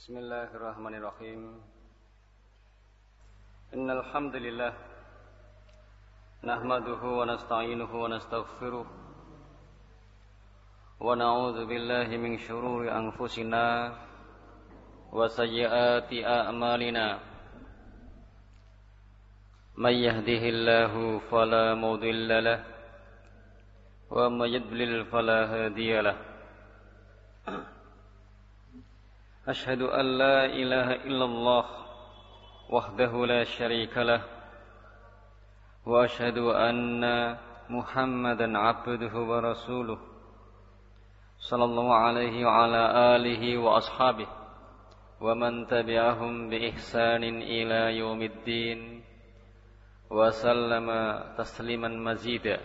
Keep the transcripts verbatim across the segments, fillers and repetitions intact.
Bismillahirrahmanirrahim. Innal hamdalillah nahmaduhu wa nasta'inuhu wa nastaghfiruh wa na'udzu billahi min shururi anfusina wa sayyiati a'malina. May yahdihillahu fala mudilla lahu wa may yudlil fala hadiya lahu. Ashhadu an la ilaha illallah wahdahu la syarika lah wa ashhadu anna Muhammadan abduhu wa rasuluh sallallahu alaihi wa ala alihi wa ashabihi wa man tabi'ahum bi ihsanin ila yaumiddin wa sallama tasliman mazida.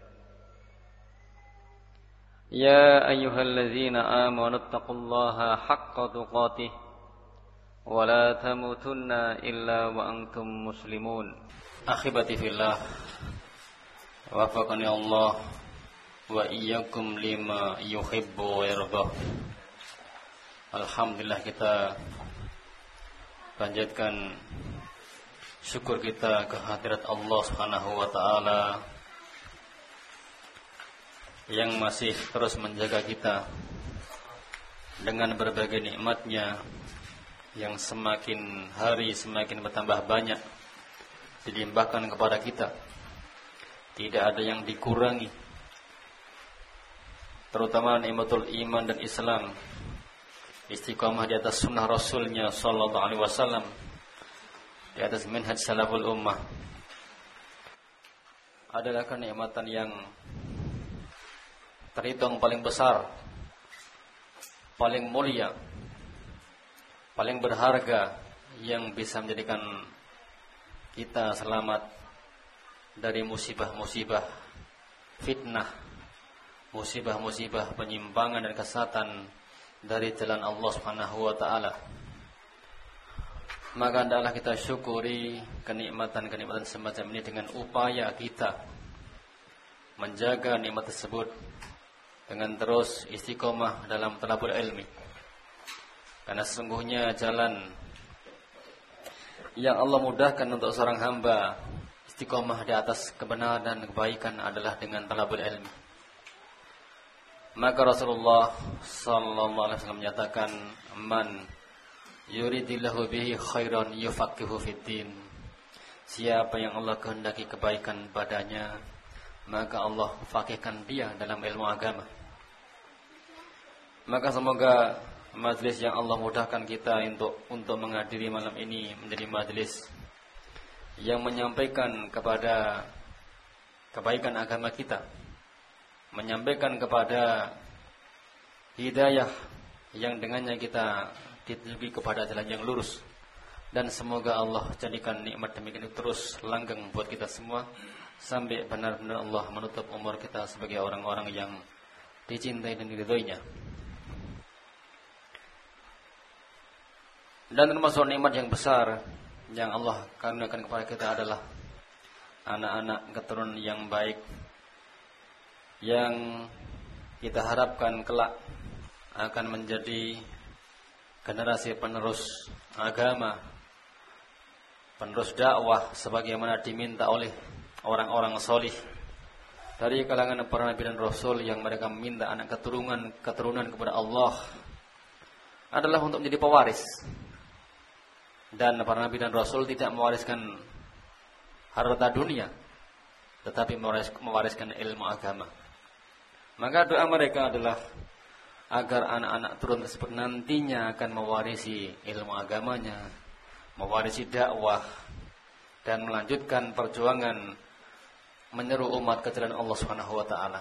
Ya ayyuhalladzina amanu taqullaha haqqa tuqatih wa la tamutunna illa wa antum muslimun. Akhibati fillah, wafaqani Allah wa iyyakum lima yuhibbu wa yardah. Alhamdulillah, kita panjatkan syukur kita kehadirat Allah Subhanahu wa taala yang masih terus menjaga kita dengan berbagai nikmatnya yang semakin hari semakin bertambah banyak dilimpahkan kepada kita. Tidak ada yang dikurangi, terutama nikmatul iman dan Islam, istiqamah di atas sunnah Rasulnya sallallahu alaihi wasallam, di atas manhaj salaful ummah, adalah kenikmatan yang terhitung paling besar, paling mulia, paling berharga, yang bisa menjadikan kita selamat dari musibah-musibah fitnah, musibah-musibah penyimpangan dan kesesatan dari jalan Allah Subhanahu wa taala. Maka hendaklah kita syukuri kenikmatan-kenikmatan semacam ini dengan upaya kita menjaga nikmat tersebut dengan terus istiqomah dalam talabul ilmi. Karena sesungguhnya jalan yang Allah mudahkan untuk seorang hamba istiqomah di atas kebenaran dan kebaikan adalah dengan talabul ilmi. Maka Rasulullah sallallahu alaihi wasallam menyatakan, man yuridillahu bihi khairan yufaqihu fiddin. Siapa yang Allah kehendaki kebaikan padanya, maka Allah fakihkan dia dalam ilmu agama. Maka semoga majlis yang Allah mudahkan kita untuk untuk menghadiri malam ini menjadi majlis yang menyampaikan kepada kebaikan agama kita, menyampaikan kepada hidayah yang dengannya kita ditujuki kepada jalan yang lurus. Dan semoga Allah jadikan nikmat demikian itu terus langgeng buat kita semua sampai benar-benar Allah menutup umur kita sebagai orang-orang yang dicintai dan diridhoinya. Dan termasuk nikmat yang besar yang Allah karuniakan kepada kita adalah anak-anak keturunan yang baik, yang kita harapkan kelak akan menjadi generasi penerus agama, penerus dakwah sebagaimana diminta oleh orang-orang solih dari kalangan para nabi dan rasul, yang mereka meminta anak keturunan keturunan kepada Allah adalah untuk menjadi pewaris. Dan para nabi dan rasul tidak mewariskan harta dunia, tetapi mewariskan ilmu agama. Maka doa mereka adalah agar anak-anak turun tersebut nantinya akan mewarisi ilmu agamanya, mewarisi dakwah, dan melanjutkan perjuangan menyeru umat ke jalan Allah Subhanahu wa taala.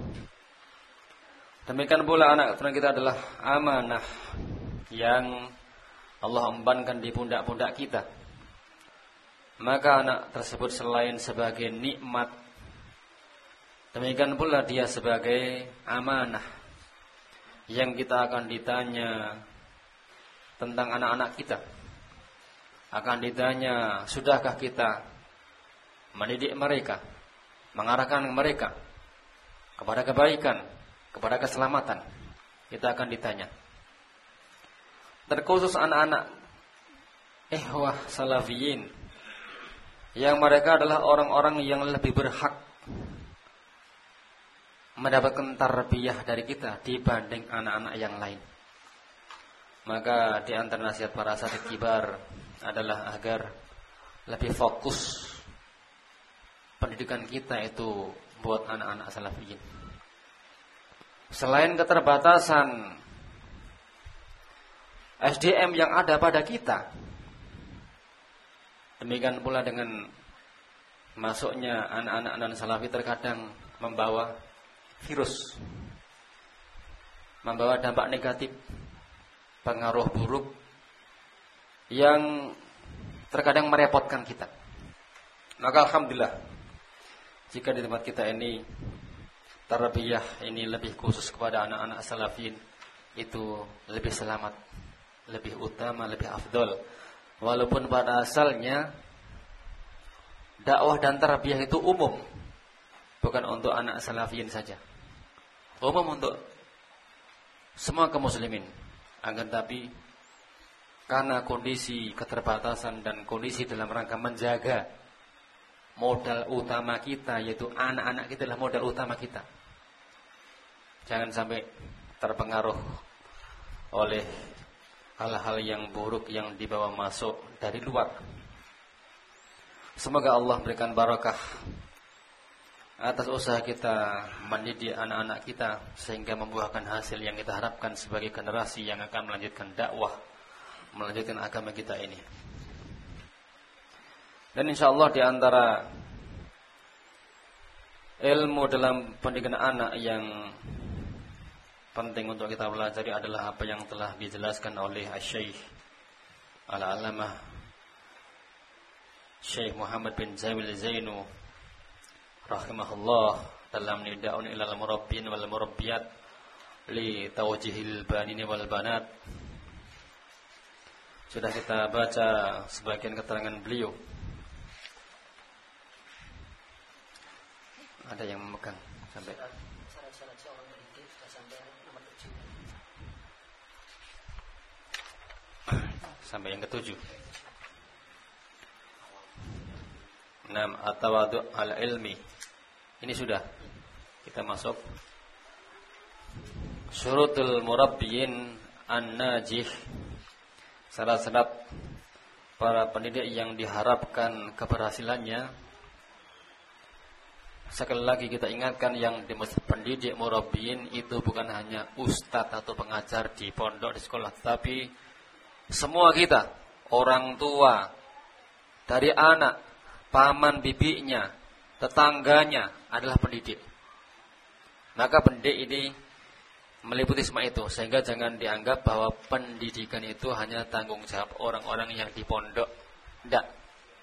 Demikian pula anak keturunan kita adalah amanah yang Allah embankan di pundak-pundak kita. Maka anak tersebut selain sebagai nikmat, demikian pula dia sebagai amanah yang kita akan ditanya tentang anak-anak kita. Akan ditanya, sudahkah kita mendidik mereka, mengarahkan mereka kepada kebaikan, kepada keselamatan. Kita akan ditanya. terkhusus anak-anak ikhwah salafiyin yang mereka adalah orang-orang yang lebih berhak mendapatkan tarbiyah dari kita dibanding anak-anak yang lain. Maka di antara nasihat para asatidz kibar adalah agar lebih fokus pendidikan kita itu buat anak-anak salafiyin. Selain keterbatasan S D M yang ada pada kita, demikian pula dengan masuknya anak-anak non salafi terkadang membawa virus, membawa dampak negatif, pengaruh buruk yang terkadang merepotkan kita. Maka alhamdulillah jika di tempat kita ini tarbiyah ini lebih khusus kepada anak-anak salafin, itu lebih selamat, lebih utama, lebih afdol. Walaupun pada asalnya dakwah dan tarbiyah itu umum, bukan untuk anak salafin saja, umum untuk semua kaum muslimin. Akan tapi karena kondisi keterbatasan dan kondisi dalam rangka menjaga modal utama kita, yaitu anak-anak kita adalah modal utama kita, jangan sampai terpengaruh oleh hal-hal yang buruk yang dibawa masuk dari luar. Semoga Allah berikan barakah atas usaha kita mendidik anak-anak kita sehingga membuahkan hasil yang kita harapkan sebagai generasi yang akan melanjutkan dakwah, melanjutkan agama kita ini. Dan insyaallah di antara ilmu dalam pendidikan anak yang penting untuk kita pelajari adalah apa yang telah dijelaskan oleh Asy-Syaikh Al-Alamah Syekh Muhammad bin Jamil Zainu rahimahullah dalam Nida'un ilal murabbin wal murabbiyat li tawjihil banini wal banat. Sudah kita baca sebagian keterangan beliau. Ada yang memegang sampai sampai yang ketujuh. Nam at-tawadu' al-ilmi. Ini sudah. Kita masuk syurutul murabbiyin an-najih. Syarat-syarat para pendidik yang diharapkan keberhasilannya. Sekali lagi kita ingatkan, yang dimaksud pendidik murabbiyin itu bukan hanya ustadz atau pengajar di pondok, di sekolah, tetapi semua kita, orang tua, dari anak, paman bibinya, tetangganya adalah pendidik. Maka pendidik ini meliputi semua itu, sehingga jangan dianggap bahwa pendidikan itu hanya tanggung jawab orang-orang yang di pondok. Tidak.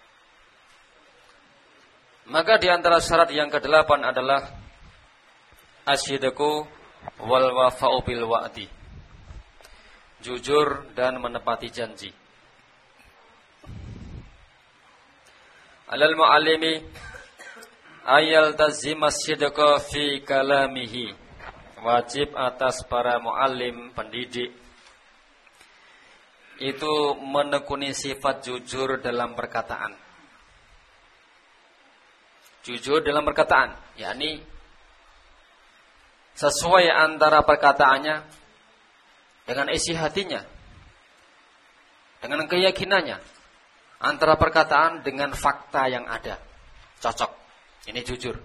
Maka di antara syarat yang kedelapan adalah asyidqu wal wafa'u bil wa'di. Jujur dan menepati janji. Alal muallimi ayal tazima sidqa fi kalamihi. Wajib atas para muallim, pendidik, itu menekuni sifat jujur dalam perkataan. Jujur dalam perkataan, yakni sesuai antara perkataannya dengan isi hatinya, dengan keyakinannya, antara perkataan dengan fakta yang ada, cocok. Ini jujur.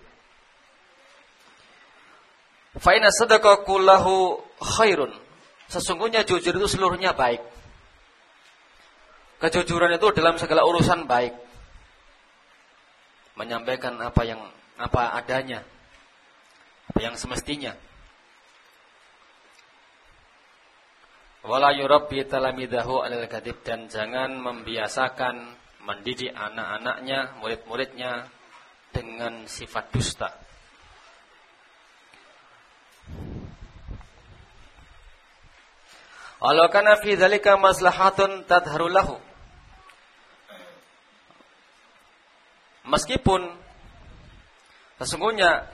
Fa inna sadaqahu kullahu khairun. Sesungguhnya jujur itu seluruhnya baik. Kejujuran itu dalam segala urusan baik. Menyampaikan apa yang apa adanya, apa yang semestinya. Wala yurabbi talamidahu alal kadhib, dan jangan membiasakan mendidik anak-anaknya, murid-muridnya dengan sifat dusta. Walau kana fi dzalika maslahatun tadharu lahu. Meskipun sesungguhnya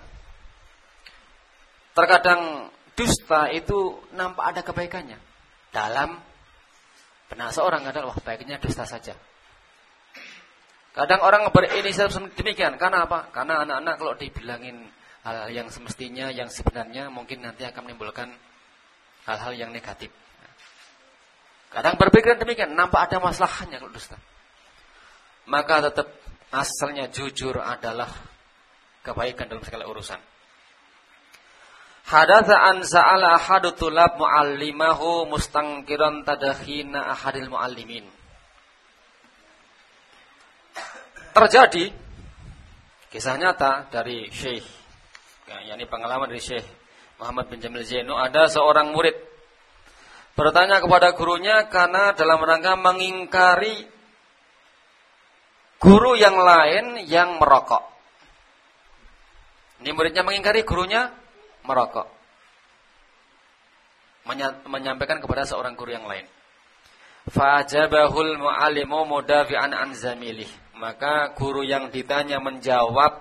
terkadang dusta itu nampak ada kebaikannya dalam Benak seorang adalah wah baiknya dusta saja. Kadang orang berinisiatif demikian. Karena apa? Karena anak-anak kalau dibilangin hal-hal yang semestinya, yang sebenarnya mungkin nanti akan menimbulkan hal-hal yang negatif. Kadang berpikiran demikian, nampak ada masalahnya kalau dusta. Maka tetap asalnya jujur adalah kebaikan dalam segala urusan. Hadatsa an sa'ala ahadu tulab muallimahu mustangkiran tadakhina ahadil muallimin. Terjadi kisah nyata dari Syekh, yakni pengalaman dari Syekh Muhammad bin Jamil Zainu. Ada seorang murid bertanya kepada gurunya karena dalam rangka mengingkari guru yang lain yang merokok. Ini muridnya mengingkari gurunya merokok, menyampaikan kepada seorang guru yang lain. Fa'ajabahul mu'allimu mudafi'an an zamilih. Maka guru yang ditanya menjawab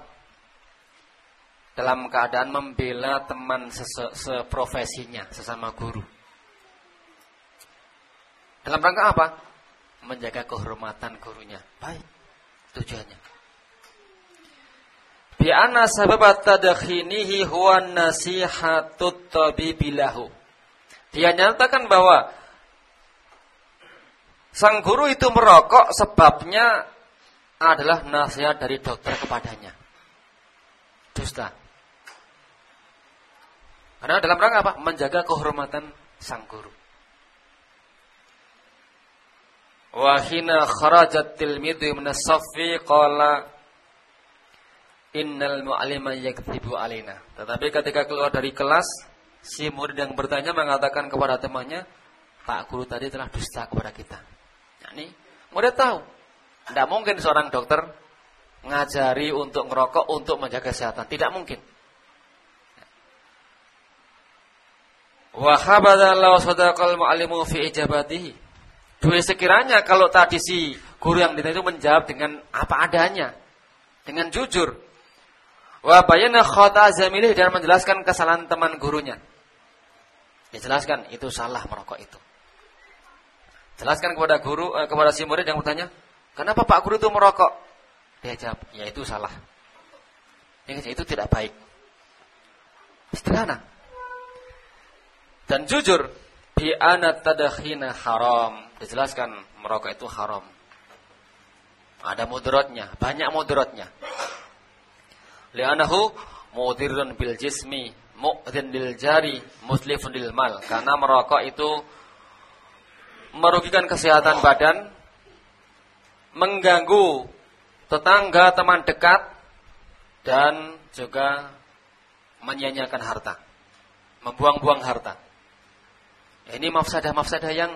dalam keadaan membela teman seprofesinya, sesama guru. Dalam rangka apa? Menjaga kehormatan gurunya. Baik, tujuannya. Bi anna sababat tadkhinihi huwa nasihatut tabibilahu. Dia nyatakan bahwa sang guru itu merokok sebabnya adalah nasihat dari dokter kepadanya. Dusta. Karena dalam rangka apa? Menjaga kehormatan sang guru. Wa hina kharajat tilmidhu min as-saffi qala innal mu'allima yakdzibu alaina. Tetapi ketika keluar dari kelas, si murid yang bertanya mengatakan kepada temannya, Pak guru tadi telah dusta kepada kita. Nah, ini murid tahu. Tidak mungkin seorang dokter ngajari untuk ngerokok untuk menjaga kesehatan. Tidak mungkin. Wa habada law sadaqal mu'allimu fi ijabatihi. Dua sekiranya kalau tadi si guru yang ditanya itu menjawab dengan apa adanya, dengan jujur. Wa bayana khata zamilih, dan menjelaskan kesalahan teman gurunya. Dijelaskan itu salah merokok itu. Jelaskan kepada guru eh, kepada si murid yang bertanya, kenapa Pak Guru itu merokok? Dia jawab, ya itu salah. Itu tidak baik. Sederhana. Dan jujur, bi anna tadakhina haram. Dijelaskan merokok itu haram. Ada mudaratnya, banyak mudaratnya. Li'annahu mudirrun bil jismi, mu'dhin lil jari, muslifun lil mal. Karena merokok itu merugikan kesehatan badan, mengganggu tetangga, teman dekat, dan juga menyia-nyiakan harta, membuang-buang harta. Ini mafsadah-mafsadah yang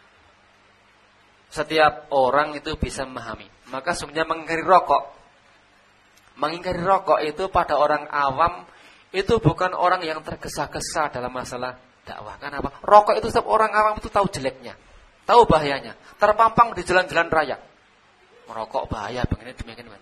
setiap orang itu bisa memahami. Maka sebenarnya mengingkari rokok, mengingkari rokok itu pada orang awam itu bukan orang yang tergesa-gesa dalam masalah dakwah. Kenapa? Rokok itu setiap orang awam itu tahu jeleknya, tahu bahayanya, terpampang di jalan-jalan raya. Merokok bahaya, begini demikian.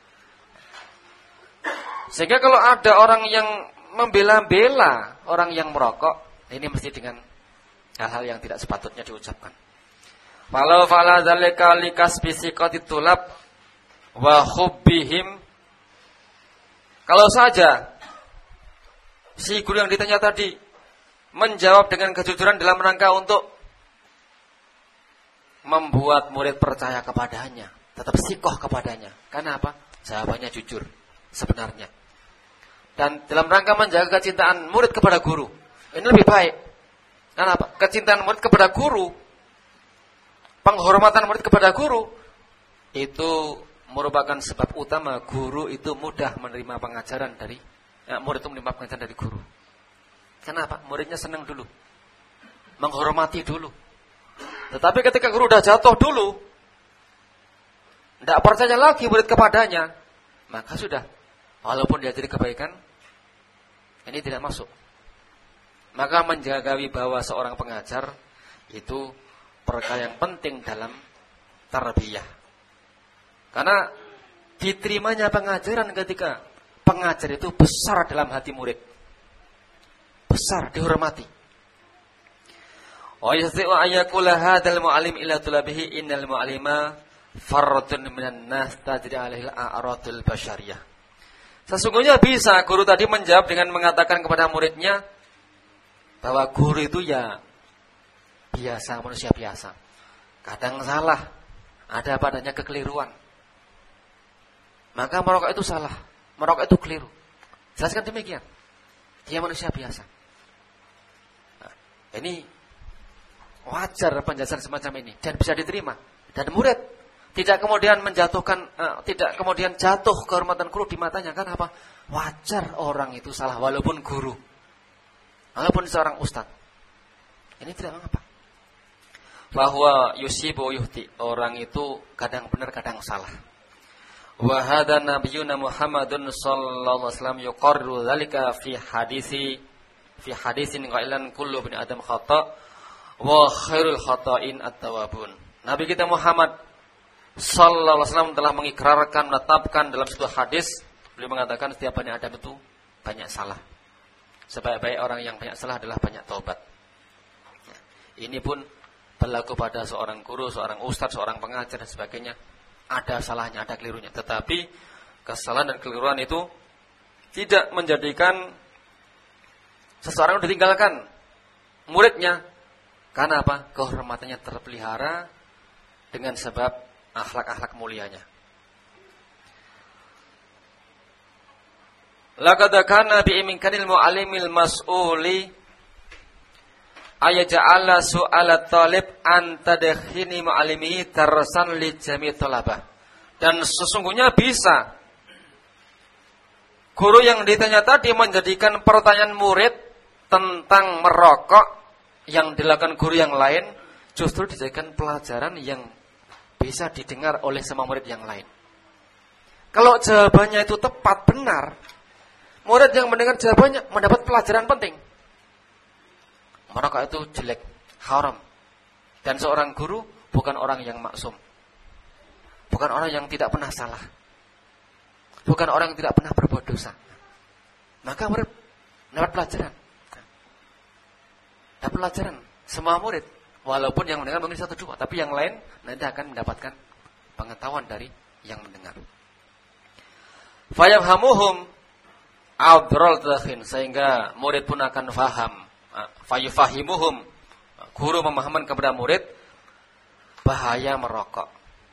Sehingga kalau ada orang yang membela-bela orang yang merokok, ini mesti dengan hal-hal yang tidak sepatutnya diucapkan. Walau fala dzalika likasbi siqati tulab wa hubbihim. Kalau saja si guru yang ditanya tadi menjawab dengan kejujuran dalam rangka untuk membuat murid percaya kepadanya, tetap sikoh kepadanya. Karena apa? Jawabannya jujur sebenarnya. Dan dalam rangka menjaga kecintaan murid kepada guru, ini lebih baik. Karena apa? Kecintaan murid kepada guru, penghormatan murid kepada guru, itu merupakan sebab utama guru itu mudah menerima pengajaran dari ya, murid itu menerima pengajaran dari guru. Kenapa? Muridnya senang dulu, menghormati dulu. Tetapi ketika guru sudah jatuh dulu, tidak percaya lagi murid kepadanya, maka sudah, walaupun dia jadi kebaikan, ini tidak masuk. Maka menjaga wibawa seorang pengajar itu perkara yang penting dalam tarbiyah. Karena diterimanya pengajaran ketika pengajar itu besar dalam hati murid, besar, dihormati. Wa yastati'u ayyakula hadzal mu'allim ila tulabihi innal mu'allima fardun minan nas tajri alaihi al-a'radul basyariyah. Sesungguhnya bisa guru tadi menjawab dengan mengatakan kepada muridnya bahwa guru itu ya biasa, manusia biasa. Kadang salah, ada padanya kekeliruan. Maka merokok itu salah, merokok itu keliru. Jelaskan demikian. Dia manusia biasa. Nah, ini wajar penjelasan semacam ini dan bisa diterima. Dan murid tidak kemudian menjatuhkan, uh, tidak kemudian jatuh kehormatan guru di matanya. Kan apa? Wajar orang itu salah walaupun guru, walaupun seorang ustadz. Ini tidak mengapa. Bahwa yusibu yuhti, orang itu kadang benar kadang salah. Wa hadza nabiyyuna Muhammadun sallallahu alaihi wasallam yuqarru dzalika fi hadisi fi hadisin qailan kullu bin adam khata wa khairul khata'in at-tawwabun. Nabi kita Muhammad sallallahu alaihi wasallam telah mengikrarkan, menetapkan dalam sebuah hadis, beliau mengatakan setiap Bani Adam itu banyak salah. Sebaik-baik orang yang banyak salah adalah banyak taubat. Ini pun berlaku pada seorang guru, seorang ustadz, seorang pengajar dan sebagainya. Ada salahnya, ada kelirunya. Tetapi kesalahan dan keliruan itu tidak menjadikan seseorang ditinggalkan muridnya. Karena apa? Kehormatannya terpelihara dengan sebab akhlak-akhlak mulianya. Laqad kana bi imkanil mu'allimil mas'uli ayaja'ala su'ala talib an tadkhini mu'allimihi tarsan li jami' talabah. Dan sesungguhnya bisa guru yang ditanya tadi menjadikan pertanyaan murid tentang merokok yang dilakukan guru yang lain justru dijadikan pelajaran yang bisa didengar oleh semua murid yang lain. Kalau jawabannya itu tepat, benar, murid yang mendengar jawabannya mendapat pelajaran penting. Merokok itu jelek, haram. Dan seorang guru bukan orang yang maksum. Bukan orang yang tidak pernah salah. Bukan orang yang tidak pernah berbuat dosa. Maka murid mendapat pelajaran. Dapat pelajaran. Semua murid, walaupun yang mendengar mungkin satu dua, tapi yang lain nanti akan mendapatkan pengetahuan dari yang mendengar. Fayafhamuhum adral takhin, sehingga murid pun akan faham. Fayufahimuhum, guru memahamkan kepada murid bahaya merokok.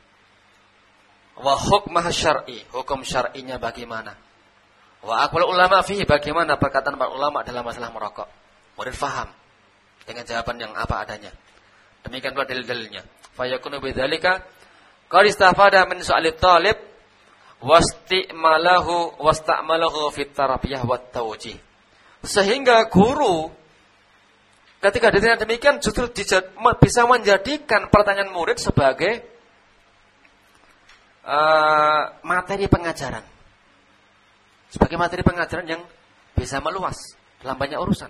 Wa hukmah syar'i, hukum syar'inya bagaimana. Wa aqwal ulama fihi, bagaimana perkataan para ulama dalam masalah merokok. Murid faham dengan jawaban yang apa adanya. Demikian pula dalil-dalilnya. Fayakunu bidzalika qad istafada min su'alit talib wasti'malahu wasta'malahu fit tarbiyah wat tawjih. Sehingga guru ketika ditanya demikian justru bisa menjadikan pertanyaan murid sebagai uh, materi pengajaran. Sebagai materi pengajaran yang bisa meluas dalam banyak urusan.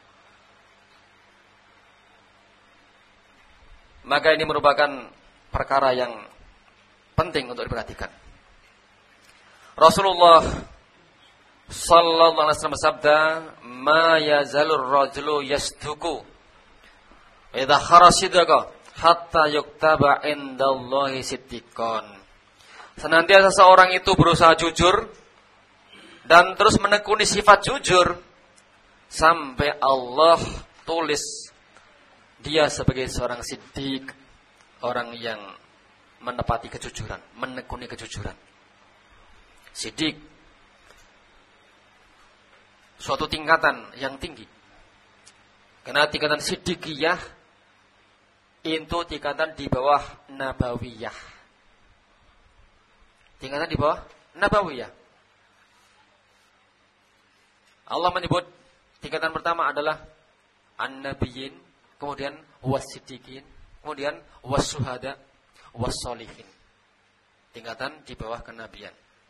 Maka ini merupakan perkara yang penting untuk diperhatikan. Rasulullah sallallahu alaihi wasallam bersabda, "Ma yazalur rajulu yasduku idza kharasidaka hatta yuktaba indallahi siddiqan." Senantiasa seorang itu berusaha jujur dan terus menekuni sifat jujur sampai Allah tulis dia sebagai seorang siddiq, orang yang menepati kejujuran, menekuni kejujuran. Siddiq, suatu tingkatan yang tinggi. Karena tingkatan siddiqiyah itu tingkatan di bawah nabawiyah. Tingkatan di bawah nabawiyah. Allah menyebut tingkatan pertama adalah an-nabiyyin, kemudian was-siddiqin, kemudian was-syuhada, was-sholihin. Tingkatan di bawah kenabian.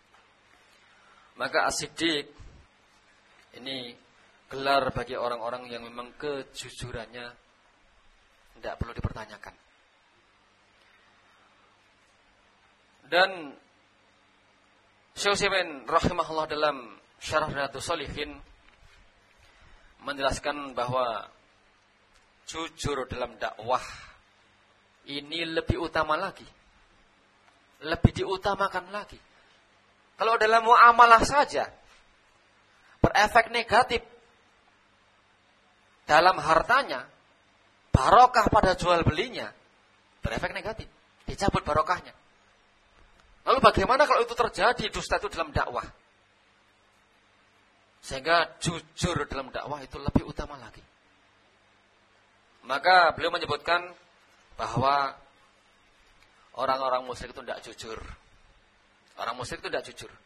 Maka as-siddiq ini gelar bagi orang-orang yang memang kejujurannya tidak perlu dipertanyakan. Dan Syekh Utsaimin rahimahullah dalam Syarah Riyadhus Shalihin menjelaskan bahwa jujur dalam dakwah ini lebih utama lagi. Lebih diutamakan lagi. Kalau dalam muamalah saja berefek negatif dalam hartanya, barokah pada jual belinya, berefek negatif, dicabut barokahnya. Lalu bagaimana kalau itu terjadi dusta itu dalam dakwah? Sehingga jujur dalam dakwah itu lebih utama lagi. Maka beliau menyebutkan bahwa orang-orang musyrik itu tidak jujur. Orang musyrik itu tidak jujur.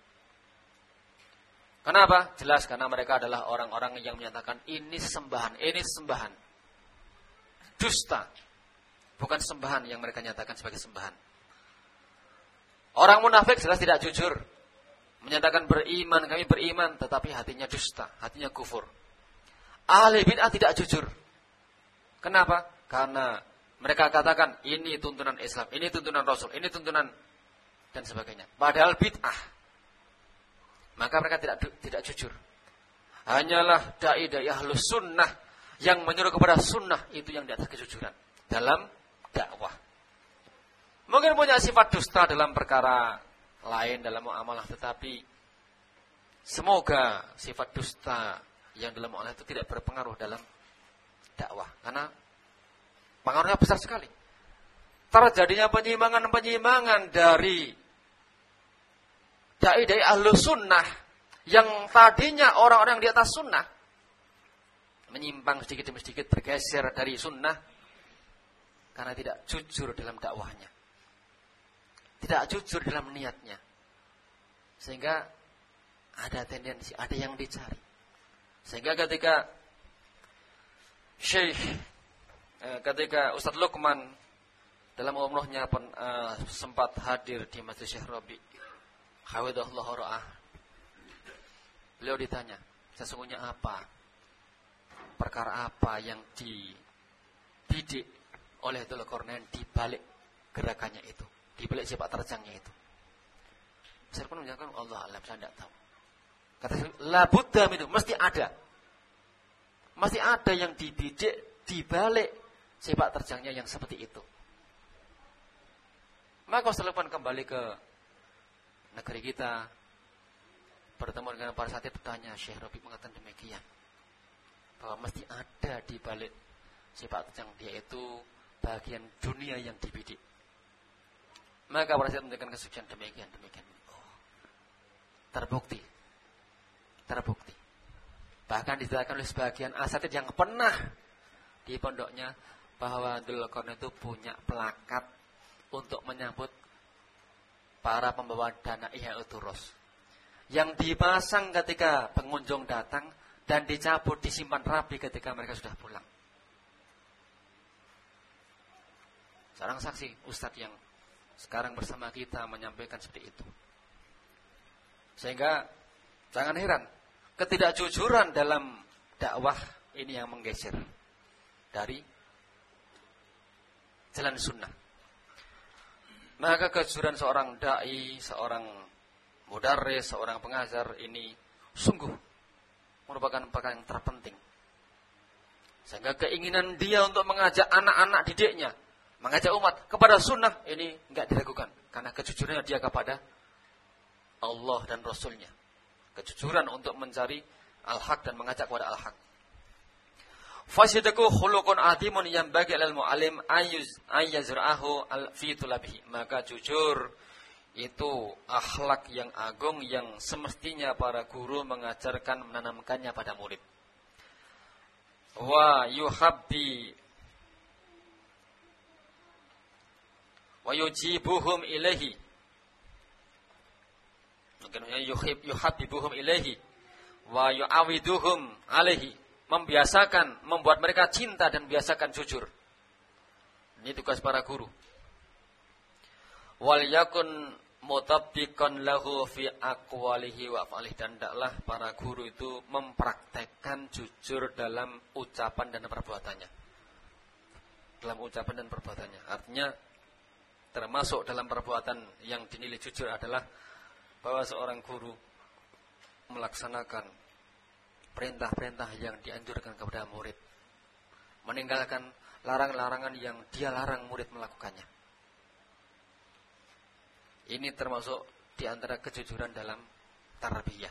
Kenapa? Jelas karena mereka adalah orang-orang yang menyatakan ini sembahan, ini sembahan. Dusta. Bukan sembahan yang mereka nyatakan sebagai sembahan. Orang munafik jelas tidak jujur. Menyatakan beriman, kami beriman, tetapi hatinya dusta, hatinya kufur. Ahli bid'ah tidak jujur. Kenapa? Karena mereka katakan ini tuntunan Islam, ini tuntunan Rasul, ini tuntunan dan sebagainya. Padahal bid'ah. Maka mereka tidak tidak jujur. Hanyalah dai-dai ahlus sunnah yang menyuruh kepada sunnah, itu yang di atas kejujuran dalam dakwah. Mungkin punya sifat dusta dalam perkara lain dalam muamalah, tetapi semoga sifat dusta yang dalam muamalah itu tidak berpengaruh dalam dakwah, karena pengaruhnya besar sekali. Terjadinya penyimpangan-penyimpangan dari dai-dai ahlus sunnah yang tadinya orang-orang di atas sunnah menyimpang sedikit demi sedikit, bergeser dari sunnah karena tidak jujur dalam dakwahnya, tidak jujur dalam niatnya, sehingga ada tendensi, ada yang dicari. Sehingga ketika Syekh, eh, ketika Ustadz Luqman dalam umrohnya uh, sempat hadir di Masjid Syekh Rabi, hafizahullah ra'ah, beliau ditanya, sesungguhnya apa, perkara apa yang dibidik oleh Dzulqarnain di balik gerakannya itu, di balik sepak terjangnya itu. Saya pun menjawabkan, Allah alam, saya tidak tahu. Kata la budda itu mesti ada. Masih ada yang dibidik di balik sepak terjangnya yang seperti itu. Maka selepas kembali ke negeri kita, bertemu dengan para satib, bertanya, Syekh Rabi mengatakan demikian, bahwa mesti ada di balik sepak terjang dia itu bagian dunia yang dibidik. Maka para satib memberikan kesucian demikian, demikian. Oh, terbukti, terbukti. Bahkan dijelaskan oleh sebagian asatid yang pernah di pondoknya bahwa Dzulqarnain itu punya plakat untuk menyambut para pembawa dana Ihya Uturus, yang dipasang ketika pengunjung datang dan dicabut, disimpan rapi ketika mereka sudah pulang. Seorang saksi, ustadz yang sekarang bersama kita menyampaikan seperti itu. Sehingga jangan heran, ketidakjujuran dalam dakwah ini yang menggeser dari jalan sunnah. Maka kejujuran seorang dai, seorang mudarris, seorang pengajar ini sungguh merupakan perkara yang terpenting. Sehingga keinginan dia untuk mengajak anak-anak didiknya, mengajak umat kepada sunnah ini enggak diragukan, karena kejujurannya dia kepada Allah dan Rasulnya. Kejujuran untuk mencari al-haq dan mengajak kepada al-haq. Fasidaqu khuluqun atimun yang bagi al mu'alim ayuz ayyazra'ahu fi tulabihi. Maka jujur itu akhlak yang agung yang semestinya para guru mengajarkan, menanamkannya pada murid. Wa yuhabbi wa yujibuhum ilaihi. Mungkin yuhib yuhabbibuhum ilaihi wa yu'awiduhum alaihi. Membiasakan, membuat mereka cinta dan biasakan jujur. Ini tugas para guru. Wal yakun mutabbiqan lahu fi aqwalihi wa af'alihi. Dan hendaklah para guru itu mempraktekkan jujur dalam ucapan dan perbuatannya. Dalam ucapan dan perbuatannya. Artinya termasuk dalam perbuatan yang dinilai jujur adalah bahwa seorang guru melaksanakan perintah-perintah yang dianjurkan kepada murid, meninggalkan larangan-larangan yang dia larang murid melakukannya. Ini termasuk di antara kejujuran dalam tarbiyah.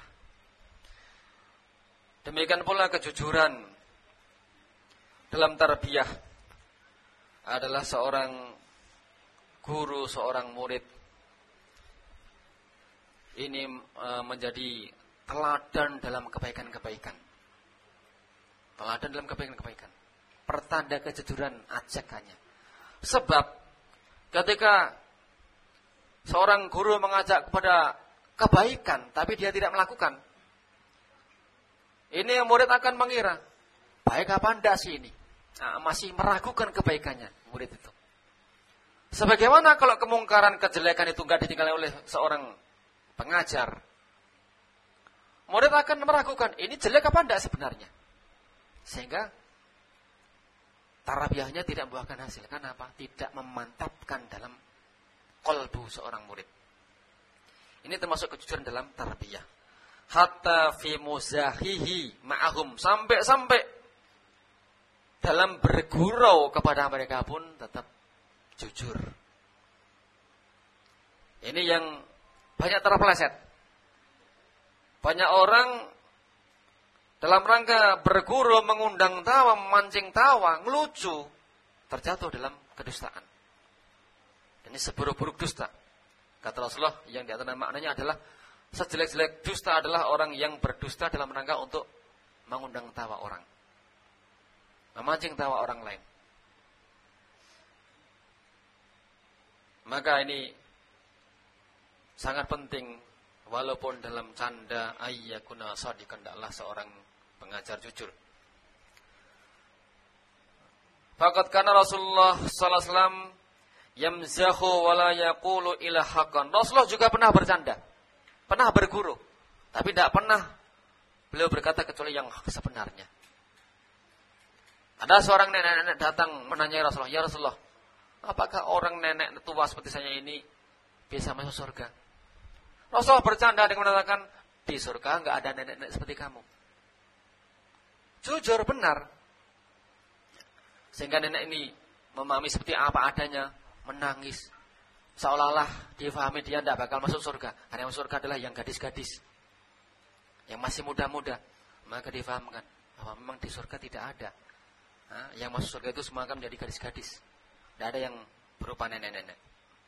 Demikian pula kejujuran dalam tarbiyah adalah seorang guru, seorang murid ini e, menjadi teladan dalam kebaikan-kebaikan. Teladan dalam kebaikan-kebaikan. Pertanda kejujuran ajakannya. Sebab ketika seorang guru mengajak kepada kebaikan tapi dia tidak melakukan, ini murid akan mengira, baik apa enggak sih ini? Nah, masih meragukan kebaikannya murid itu. Sebagaimana kalau kemungkaran, kejelekan itu enggak ditinggalkan oleh seorang pengajar, murid akan meragukan, ini jelek apa enggak sebenarnya. Sehingga tarbiyahnya tidak membuahkan hasil. Kenapa? Tidak memantapkan dalam qalbu seorang murid. Ini termasuk kejujuran dalam tarbiyah. Hatta fi muzahihi ma'ahum, sampai-sampai dalam bergurau kepada mereka pun tetap jujur. Ini yang banyak terpeleset. Banyak orang dalam rangka bergurau, mengundang tawa, memancing tawa, ngelucu, terjatuh dalam kedustaan. Ini seburuk-buruk dusta. Kata Rasulullah, yang di antara maknanya adalah sejelek-jelek dusta adalah orang yang berdusta dalam rangka untuk mengundang tawa orang, memancing tawa orang lain. Maka ini sangat penting, walaupun dalam canda ayyakuna shadiqan, hendaklah seorang pengajar jujur. Faqad kana Rasulullah sallallahu alaihi wasallam yamzahu wa la yaqulu illa haqqan. Rasulullah juga pernah bercanda, pernah berguru, tapi tidak pernah beliau berkata kecuali yang sebenarnya. Ada seorang nenek-nenek datang menanyai Rasulullah, "Ya Rasulullah, apakah orang nenek tua seperti saya ini bisa masuk surga?" Rasulullah bercanda dengan mengatakan, "Di surga enggak ada nenek-nenek seperti kamu." Jujur, benar. Sehingga nenek ini memahami seperti apa adanya, menangis. Seolah-olah difahami dia tidak bakal masuk surga. Karena yang masuk surga adalah yang gadis-gadis, yang masih muda-muda. Maka difahamkan bahwa memang di surga tidak ada. Nah, yang masuk surga itu semua akan menjadi gadis-gadis. Tidak ada yang berupa nenek-nenek.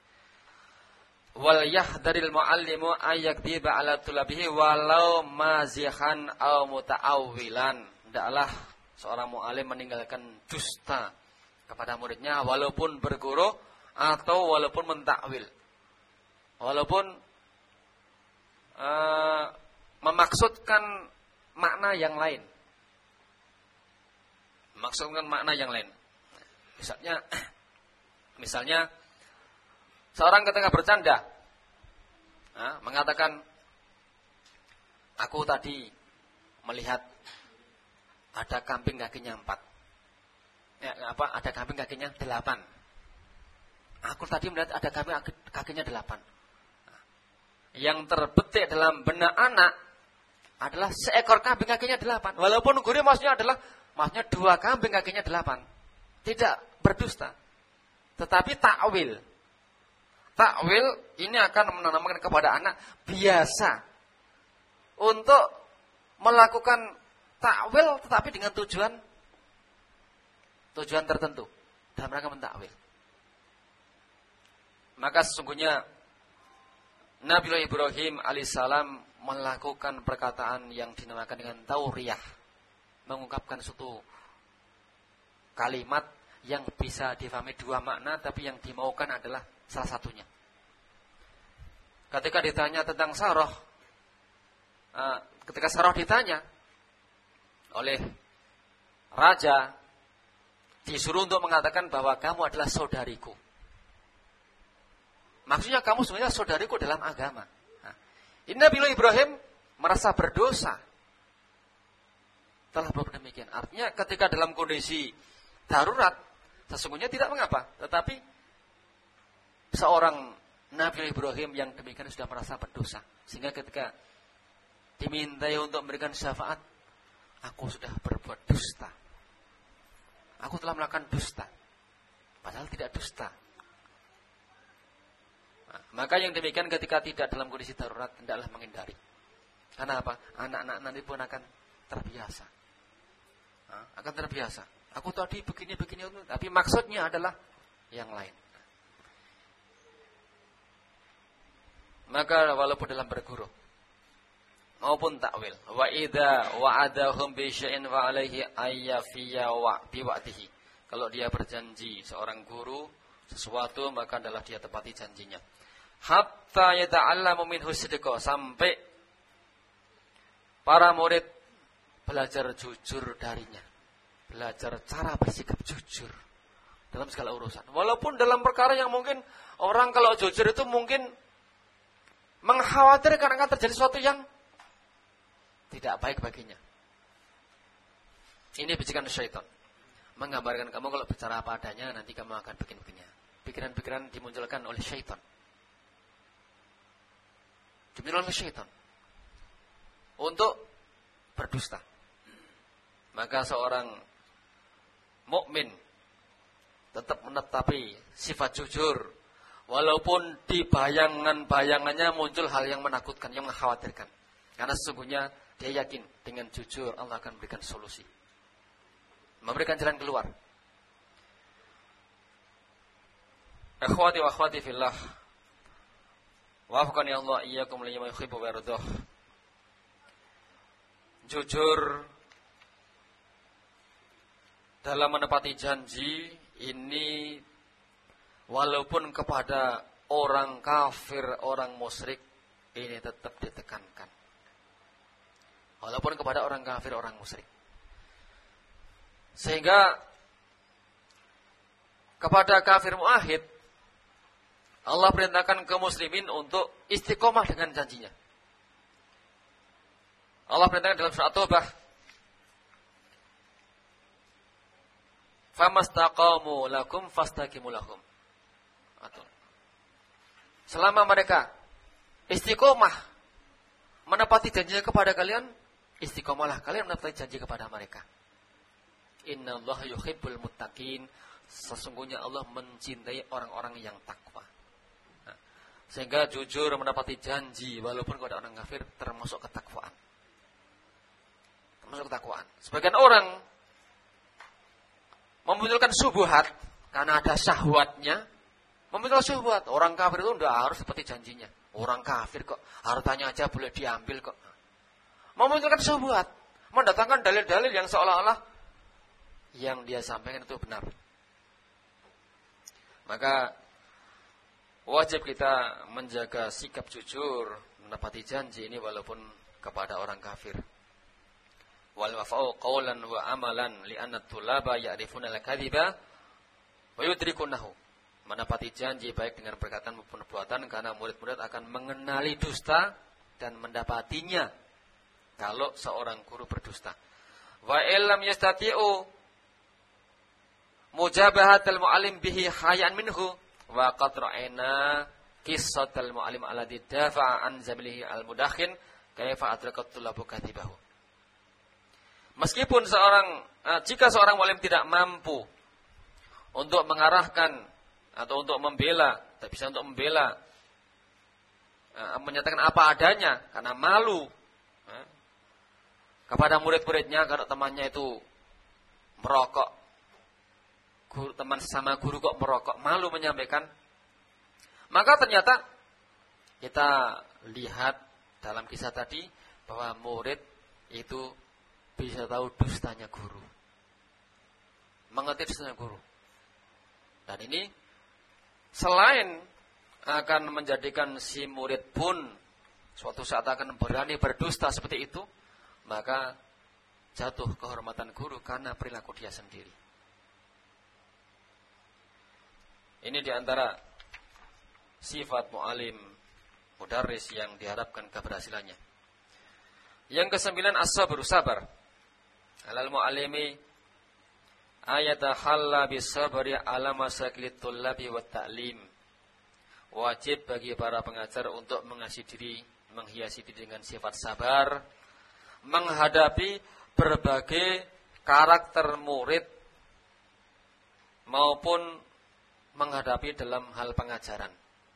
Wal yahdharil muallimu ayyakdiba ala tulabihi walau mazihan aw muta'awwilan. Hendaklah seorang muallim meninggalkan dusta kepada muridnya walaupun berguru atau walaupun mentakwil, walaupun uh, memaksudkan makna yang lain, memaksudkan makna yang lain. Misalnya, misalnya seorang ketika bercanda, nah, mengatakan, "Aku tadi melihat ada kambing kakinya empat, ya, apa? Ada kambing kakinya delapan. Aku tadi melihat ada kambing kakinya delapan." Yang terbetik dalam benak anak adalah seekor kambing kakinya delapan. Walaupun guru maksudnya adalah maksudnya dua kambing kakinya delapan. Tidak berdusta, tetapi takwil. Takwil ini akan menanamkan kepada anak biasa untuk melakukan takwil, tetapi dengan tujuan tujuan tertentu dalam rangka mentakwil. Maka sesungguhnya Nabi Ibrahim alaihissalam melakukan perkataan yang dinamakan dengan tauriyah, mengungkapkan suatu kalimat yang bisa difahami dua makna, tapi yang dimaukan adalah salah satunya. Ketika ditanya tentang Sarah, ketika Sarah ditanya oleh raja, disuruh untuk mengatakan bahwa kamu adalah saudariku. Maksudnya kamu sebenarnya saudariku dalam agama. Nah, ini Nabi Ibrahim merasa berdosa telah berbuat demikian. Artinya ketika dalam kondisi darurat, sesungguhnya tidak mengapa. Tetapi seorang Nabi Ibrahim yang demikian sudah merasa berdosa. Sehingga ketika dimintai untuk memberikan syafaat, aku sudah berbuat dusta. aku telah melakukan dusta. Padahal tidak dusta. Nah, maka yang demikian ketika tidak dalam kondisi darurat, hendaklah menghindari. Karena apa? Anak-anak nanti pun akan terbiasa. Nah, akan terbiasa. Aku tadi begini-begini, tapi maksudnya adalah yang lain. Maka walaupun dalam berguru maupun takwil, wa idza wa'adahum bi syai'in wa alaihi ayyafiya wa bi wa'dihi. Kalau dia berjanji seorang guru sesuatu, maka adalah dia tepati janjinya. Hatta yata'allamu minhu sidqa, sampai para murid belajar jujur darinya. Belajar cara bersikap jujur dalam segala urusan. Walaupun dalam perkara yang mungkin orang kalau jujur itu mungkin mengkhawatirkan akan terjadi sesuatu yang tidak baik baginya. Ini bisikan syaitan. Menggambarkan kamu kalau bicara apa adanya, nanti kamu akan begini-begini. Pikiran-pikiran dimunculkan oleh syaitan. Dimunculkan oleh syaitan. Untuk berdusta. Maka seorang mukmin tetap menetapi sifat jujur. Walaupun di bayangan-bayangannya muncul hal yang menakutkan, yang mengkhawatirkan. Karena sesungguhnya dia yakin dengan jujur Allah akan memberikan solusi. Memberikan jalan keluar. Akhwati wa akhwati fillah. Wafaqani Allah iyyakum lima yuhibbu wa yardah. Jujur dalam menepati janji ini walaupun kepada orang kafir, orang musyrik, ini tetap ditekankan. Walaupun kepada orang kafir, orang musyrik. Sehingga kepada kafir muahid, Allah perintahkan ke muslimin untuk istiqomah dengan janjinya. Allah perintahkan dalam surat Taubah, famastaqamu lakum fastaqimu lahum. Selama mereka istiqomah menepati janjinya kepada kalian, istiqomahlah kalian menepati janji kepada mereka. Innallaha yuhibbul muttaqin. Sesungguhnya Allah mencintai orang-orang yang takwa. Nah, sehingga jujur menepati janji walaupun kepada orang kafir termasuk ketakwaan. Termasuk ketakwaan. Sebagian orang memunculkan syubhat karena ada syahwatnya. Memunculkan syubhat, orang kafir itu tidak harus seperti janjinya. Orang kafir kok, hartanya aja boleh diambil kok. Memunculkan syubhat, mendatangkan dalil-dalil yang seolah-olah yang dia sampaikan itu benar. Maka wajib kita menjaga sikap jujur, menepati janji ini walaupun kepada orang kafir. Wal wafa'u qawlan wa amalan li'anna tulaba ya'rifuna al-kadhiba wa yudrikunahu. Menepati janji baik dengan perkataan maupun perbuatan karena murid-murid akan mengenali dusta dan mendapatinya kalau seorang guru berdusta. Wa illam yastati'u mujabahatul mu'allim bihi hayan minhu wa qad ra'ayna qissatul mu'allim alladhi dafa'a an zamilihi al-mudakhin kaifa adrakat tulabu katibahu. Meskipun seorang jika seorang mu'allim tidak mampu untuk mengarahkan atau untuk membela, tak bisa untuk membela menyatakan apa adanya karena malu kepada murid-muridnya kalau temannya itu merokok. Guru, teman sama guru kok merokok, malu menyampaikan. Maka ternyata kita lihat dalam kisah tadi bahwa murid itu bisa tahu dustanya guru, mengerti dustanya guru. Dan ini selain akan menjadikan si murid pun suatu saat akan berani berdusta seperti itu, maka jatuh kehormatan guru karena perilaku dia sendiri. Ini diantara sifat mu'alim mudarris yang diharapkan keberhasilannya. Yang kesembilan as-sabru, sabar. Alal mu'alimi ayatahalla bisabri ala masaklit tullabi wa ta'lim. Wajib bagi para pengajar untuk mengasihi diri, menghiasi diri dengan sifat sabar, menghadapi berbagai karakter murid maupun menghadapi dalam hal pengajaran.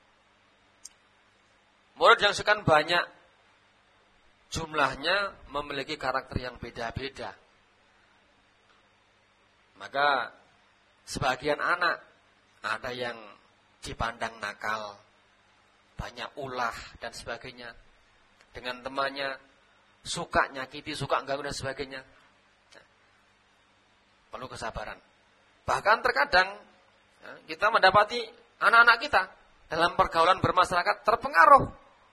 Murid yang sekian banyak jumlahnya memiliki karakter yang beda-beda. Maka sebagian anak ada yang dipandang nakal, banyak ulah dan sebagainya. Dengan temannya suka nyakiti, suka ganggu dan sebagainya. Nah, perlu kesabaran. Bahkan terkadang ya, kita mendapati anak-anak kita dalam pergaulan bermasyarakat terpengaruh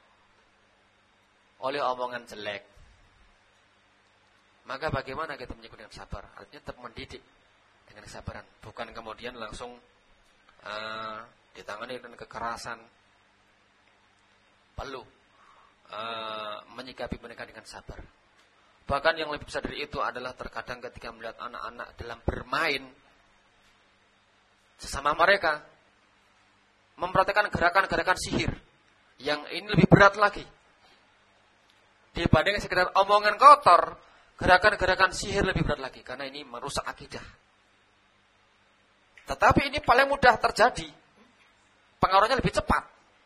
oleh omongan jelek. Maka bagaimana kita menyikapi dengan sabar? Artinya tetap mendidik dengan kesabaran, bukan kemudian langsung uh, ditangani dengan kekerasan. Perlu uh, menyikapi mereka dengan sabar. Bahkan yang lebih besar dari itu adalah terkadang ketika melihat anak-anak dalam bermain sesama mereka mempraktikkan gerakan-gerakan sihir yang ini lebih berat lagi dibanding sekedar omongan kotor. Gerakan-gerakan sihir lebih berat lagi karena ini merusak akidah. Tetapi ini paling mudah terjadi, pengaruhnya lebih cepat.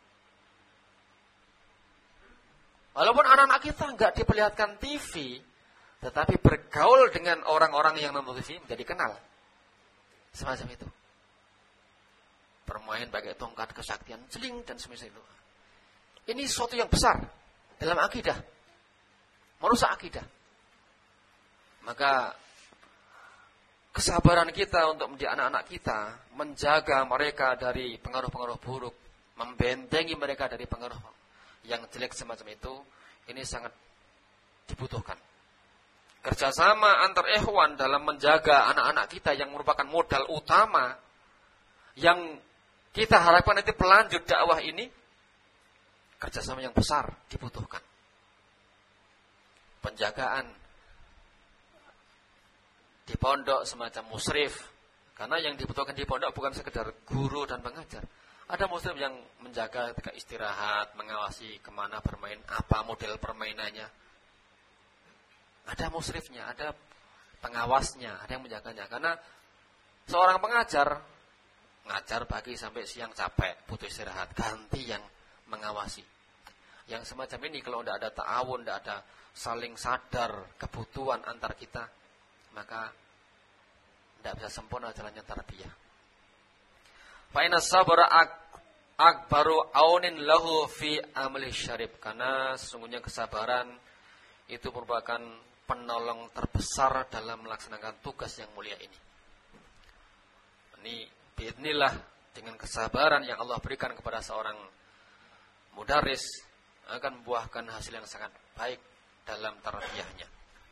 Walaupun anak-anak kita nggak diperlihatkan T V, tetapi bergaul dengan orang-orang yang nonton T V menjadi kenal. Semacam itu. Bermain pakai tongkat kesaktian, jeling dan semisal itu. Ini sesuatu yang besar dalam akidah, merusak akidah. Maka kesabaran kita untuk mendidik anak-anak kita, menjaga mereka dari pengaruh-pengaruh buruk, membentengi mereka dari pengaruh yang jelek semacam itu, ini sangat dibutuhkan. Kerjasama antar ikhwan dalam menjaga anak-anak kita yang merupakan modal utama yang kita harapkan nanti pelanjut dakwah ini, kerjasama yang besar dibutuhkan. Penjagaan di pondok semacam musrif, karena yang dibutuhkan di pondok bukan sekedar guru dan pengajar. Ada musrif yang menjaga ketika istirahat, mengawasi kemana bermain, apa model permainannya. Ada musrifnya, ada pengawasnya, ada yang menjaganya. Karena seorang pengajar ngajar pagi sampai siang capek, butuh istirahat, ganti yang mengawasi. Yang semacam ini kalau tidak ada ta'awun, tidak ada saling sadar kebutuhan antar kita, maka tidak bisa sempurna jalannya tarbiyah. Fa inna sabra akbaru aunin lahu fi amali syarib. Karena sesungguhnya kesabaran itu merupakan penolong terbesar dalam melaksanakan tugas yang mulia ini. Ini biidznillah dengan kesabaran yang Allah berikan kepada seorang mudaris akan membuahkan hasil yang sangat baik dalam tarbiyahnya.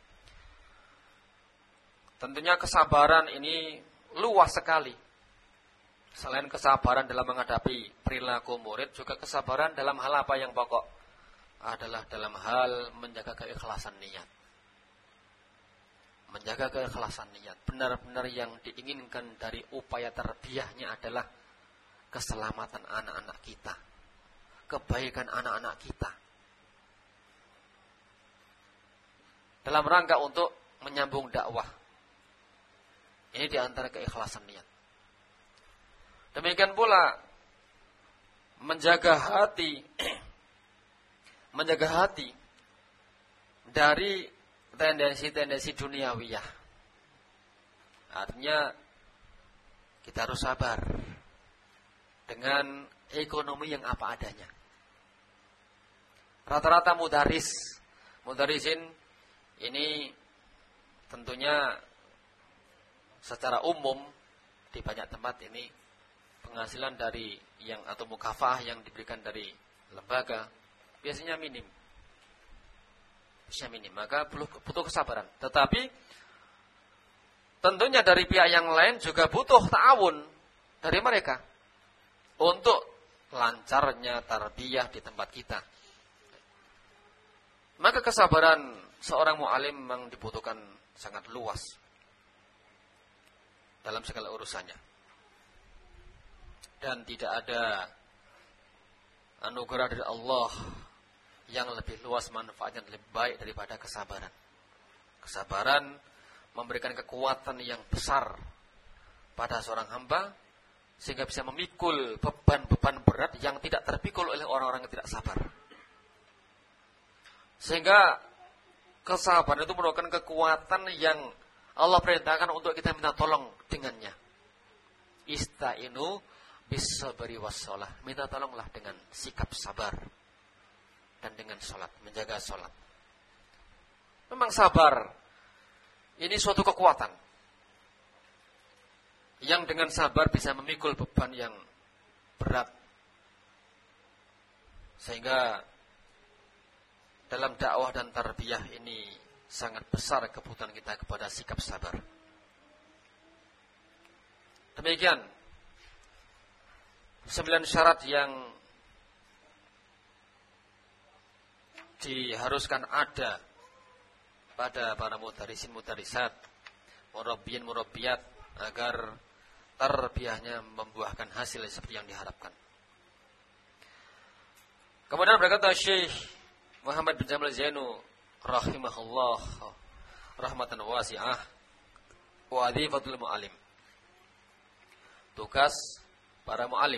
Tentunya kesabaran ini luas sekali. Selain kesabaran dalam menghadapi perilaku murid, juga kesabaran dalam hal apa yang pokok adalah dalam hal menjaga keikhlasan niat. Menjaga keikhlasan niat. Benar-benar yang diinginkan dari upaya tarbiyahnya adalah keselamatan anak-anak kita, kebaikan anak-anak kita. Dalam rangka untuk menyambung dakwah. Ini diantara keikhlasan niat. Demikian pula menjaga hati, menjaga hati dari tendensi-tendensi duniawiyah. Artinya kita harus sabar dengan ekonomi yang apa adanya. Rata-rata mudaris, mudarisin ini tentunya secara umum di banyak tempat ini penghasilan dari yang atau mukafah yang diberikan dari lembaga biasanya minim. Biasanya minim, maka butuh kesabaran. Tetapi tentunya dari pihak yang lain juga butuh ta'awun dari mereka untuk lancarnya tarbiyah di tempat kita. Maka kesabaran seorang mu'alim memang dibutuhkan sangat luas dalam segala urusannya. Dan tidak ada anugerah dari Allah yang lebih luas manfaatnya, lebih baik daripada kesabaran. Kesabaran memberikan kekuatan yang besar pada seorang hamba sehingga bisa memikul beban-beban berat yang tidak terpikul oleh orang-orang yang tidak sabar. Sehingga kesabaran itu merupakan kekuatan yang Allah perintahkan untuk kita minta tolong dengannya. Ista'inu bis-sabri was-shalah. Minta tolonglah dengan sikap sabar dan dengan salat, menjaga salat. Memang sabar ini suatu kekuatan yang dengan sabar bisa memikul beban yang berat. Sehingga dalam dakwah dan tarbiyah ini sangat besar kebutuhan kita kepada sikap sabar. Demikian sembilan syarat yang diharuskan ada pada para mudarisin mudarisat, murabbiyin murabbiyat agar tarbiyahnya membuahkan hasil seperti yang diharapkan. Kemudian berkata Syekh Muhammad bin Jamal Zainu rahimahullah rahmatan wasi'ah, wadhifatul mu'alim, tugas para mu'alim.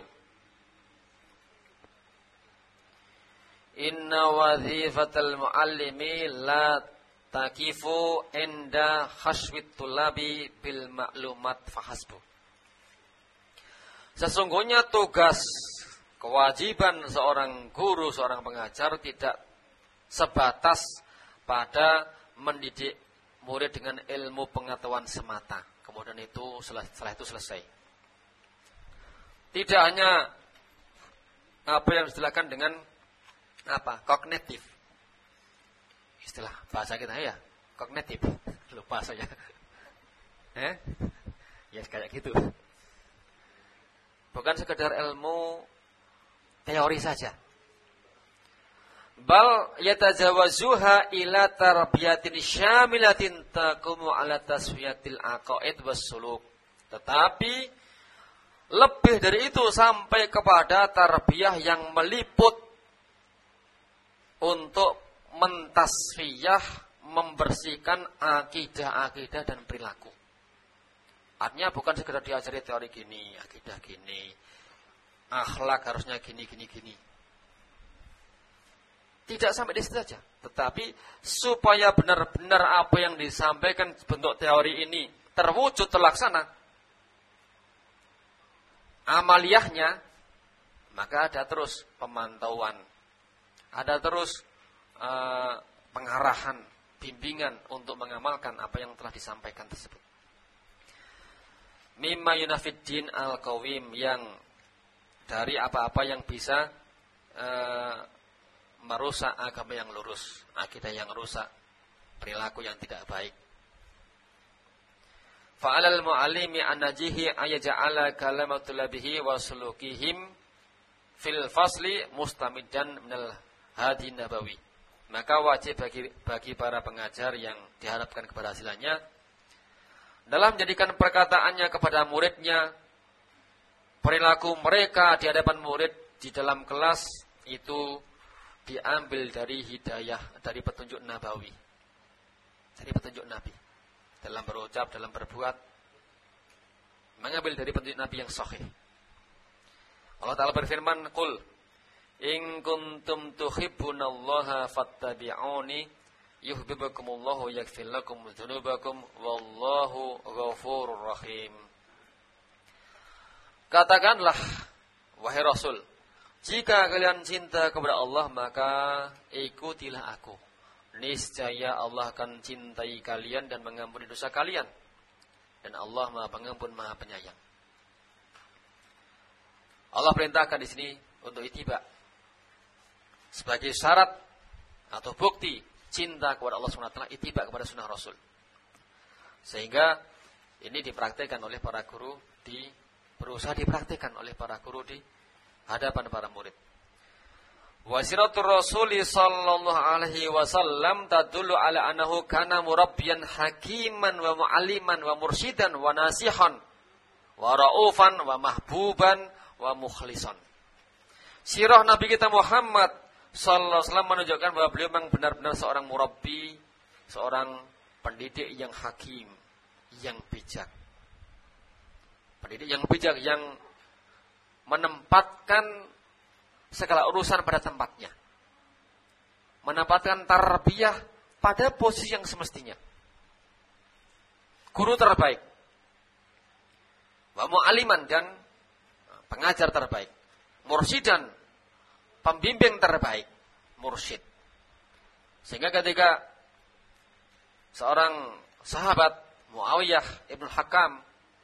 Inna wadhifatul mu'allimi la takifu inda khashwit tulabi bil ma'lumat fahasbu. Sesungguhnya tugas, kewajiban seorang guru, seorang pengajar tidak sebatas pada mendidik murid dengan ilmu pengetahuan semata. Kemudian itu setelah itu selesai. Tidak hanya apa yang dijelaskan dengan apa? Kognitif. Istilah bahasa kita ya, kognitif. Lupa saya. Eh? Ya kayak gitu. Bukan sekedar ilmu teori saja. Bal yatajawazuha ila tarbiyatin syamilatin taqumu ala tasfiyatil aqaid was suluk. Tetapi lebih dari itu sampai kepada tarbiyah yang meliput untuk mentasfiyah, membersihkan akidah-akidah dan perilaku. Artinya bukan sekedar diajari teori gini, akidah gini, akhlak harusnya gini, gini, gini. Tidak sampai di situ saja. Tetapi supaya benar-benar apa yang disampaikan bentuk teori ini terwujud, terlaksana, amaliyahnya, maka ada terus pemantauan, ada terus uh, pengarahan, bimbingan untuk mengamalkan apa yang telah disampaikan tersebut. Mimma yunafiddin al-qawim, yang dari apa-apa yang bisa uh, merusak agama yang lurus, akidah yang rusak, perilaku yang tidak baik. Fa'alal mu'allimi an-najihi ayaja'ala kalamatulabihi wa sulukihim fil fasli mustamidan minal hadi nabawi. Maka wajib bagi, bagi para pengajar yang diharapkan keberhasilannya dalam menjadikan perkataannya kepada muridnya, perilaku mereka di hadapan murid di dalam kelas itu diambil dari hidayah, dari petunjuk nabawi, dari petunjuk Nabi. Dalam berucap, dalam berbuat, mengambil dari petunjuk Nabi yang sahih. Allah Ta'ala berfirman, Qul in kuntum tuhibbunallaha fattabi'uni yuhibbukumullahu yaghfir lakum dzunubakum wallahu ghafurur rahim. Katakanlah, wahai Rasul, jika kalian cinta kepada Allah, maka ikutilah aku. Niscaya Allah akan cintai kalian dan mengampuni dosa kalian. Dan Allah Maha Pengampun, Maha Penyayang. Allah perintahkan di sini untuk ittiba sebagai syarat atau bukti cinta kepada Allah subhanahu wa taala, ittiba kepada sunnah Rasul. Sehingga ini dipraktikkan oleh para guru, di berusaha dipraktikkan oleh para guru di hadapan para murid. Wasiratul Rasuli sallallahu alaihi wasallam tadullu ala annahu kana murabbiyan hakiman wa mu'alliman wa mursyidan wa nasihan wa raufan wa mahbuban wa mukhlisan. Sirah Nabi kita Muhammad sallallahu alaihi wasallam menunjukkan bahwa beliau memang benar-benar seorang murabbi, seorang pendidik yang hakim, yang bijak. pendidik yang bijak, yang menempatkan segala urusan pada tempatnya, menempatkan tarbiyah pada posisi yang semestinya. Guru terbaik, wa mu'aliman, dan pengajar terbaik, mursidan, pembimbing terbaik, mursyid. Sehingga ketika seorang sahabat Muawiyah ibn Hakam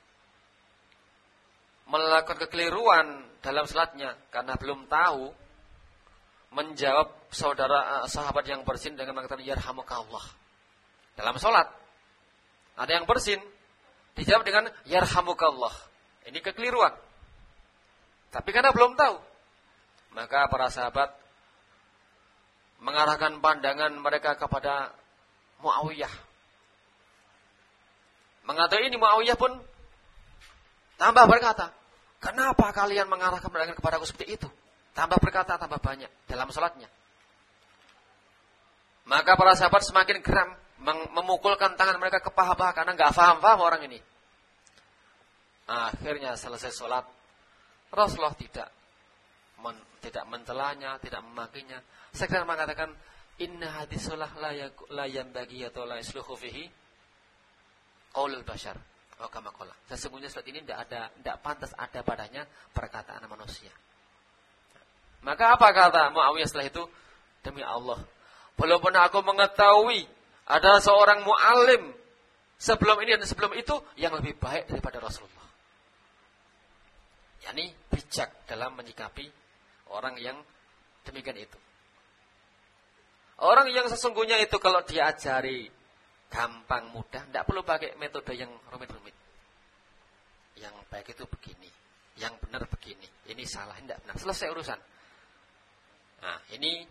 melakukan kekeliruan dalam salatnya karena belum tahu menjawab saudara sahabat yang bersin dengan mengatakan yarhamukallah dalam salat. Ada yang bersin, dijawab dengan yarhamukallah. Ini kekeliruan. Tapi karena belum tahu, maka para sahabat mengarahkan pandangan mereka kepada Muawiyah. Mengatakan ini, Muawiyah pun tambah berkata, kenapa kalian mengarahkan pandangan kepada aku seperti itu? Tambah berkata, tambah banyak dalam salatnya. Maka para sahabat semakin geram, memukulkan tangan mereka ke paha-paha karena nggak paham-paham orang ini. Akhirnya selesai salat, Rasulullah tidak men, tidak mencelanya, tidak memakinya. Sekedar mengatakan, inna hadis salah la yanbaghi atau la yasluhu fihi qaulul bashar. Oh, kama qala. Sesungguhnya saat ini tidak ada, tidak pantas ada padanya perkataan manusia. Maka apa kata Muawiyah setelah itu? Demi Allah, belum pernah aku mengetahui ada seorang mu'alim sebelum ini dan sebelum itu yang lebih baik daripada Rasulullah. Yani bijak dalam menyikapi orang yang demikian itu. Orang yang sesungguhnya itu kalau diajari gampang, mudah, tidak perlu pakai metode yang rumit-rumit. Yang baik itu begini, yang benar begini, ini salah, tidak benar, selesai urusan. Nah, ini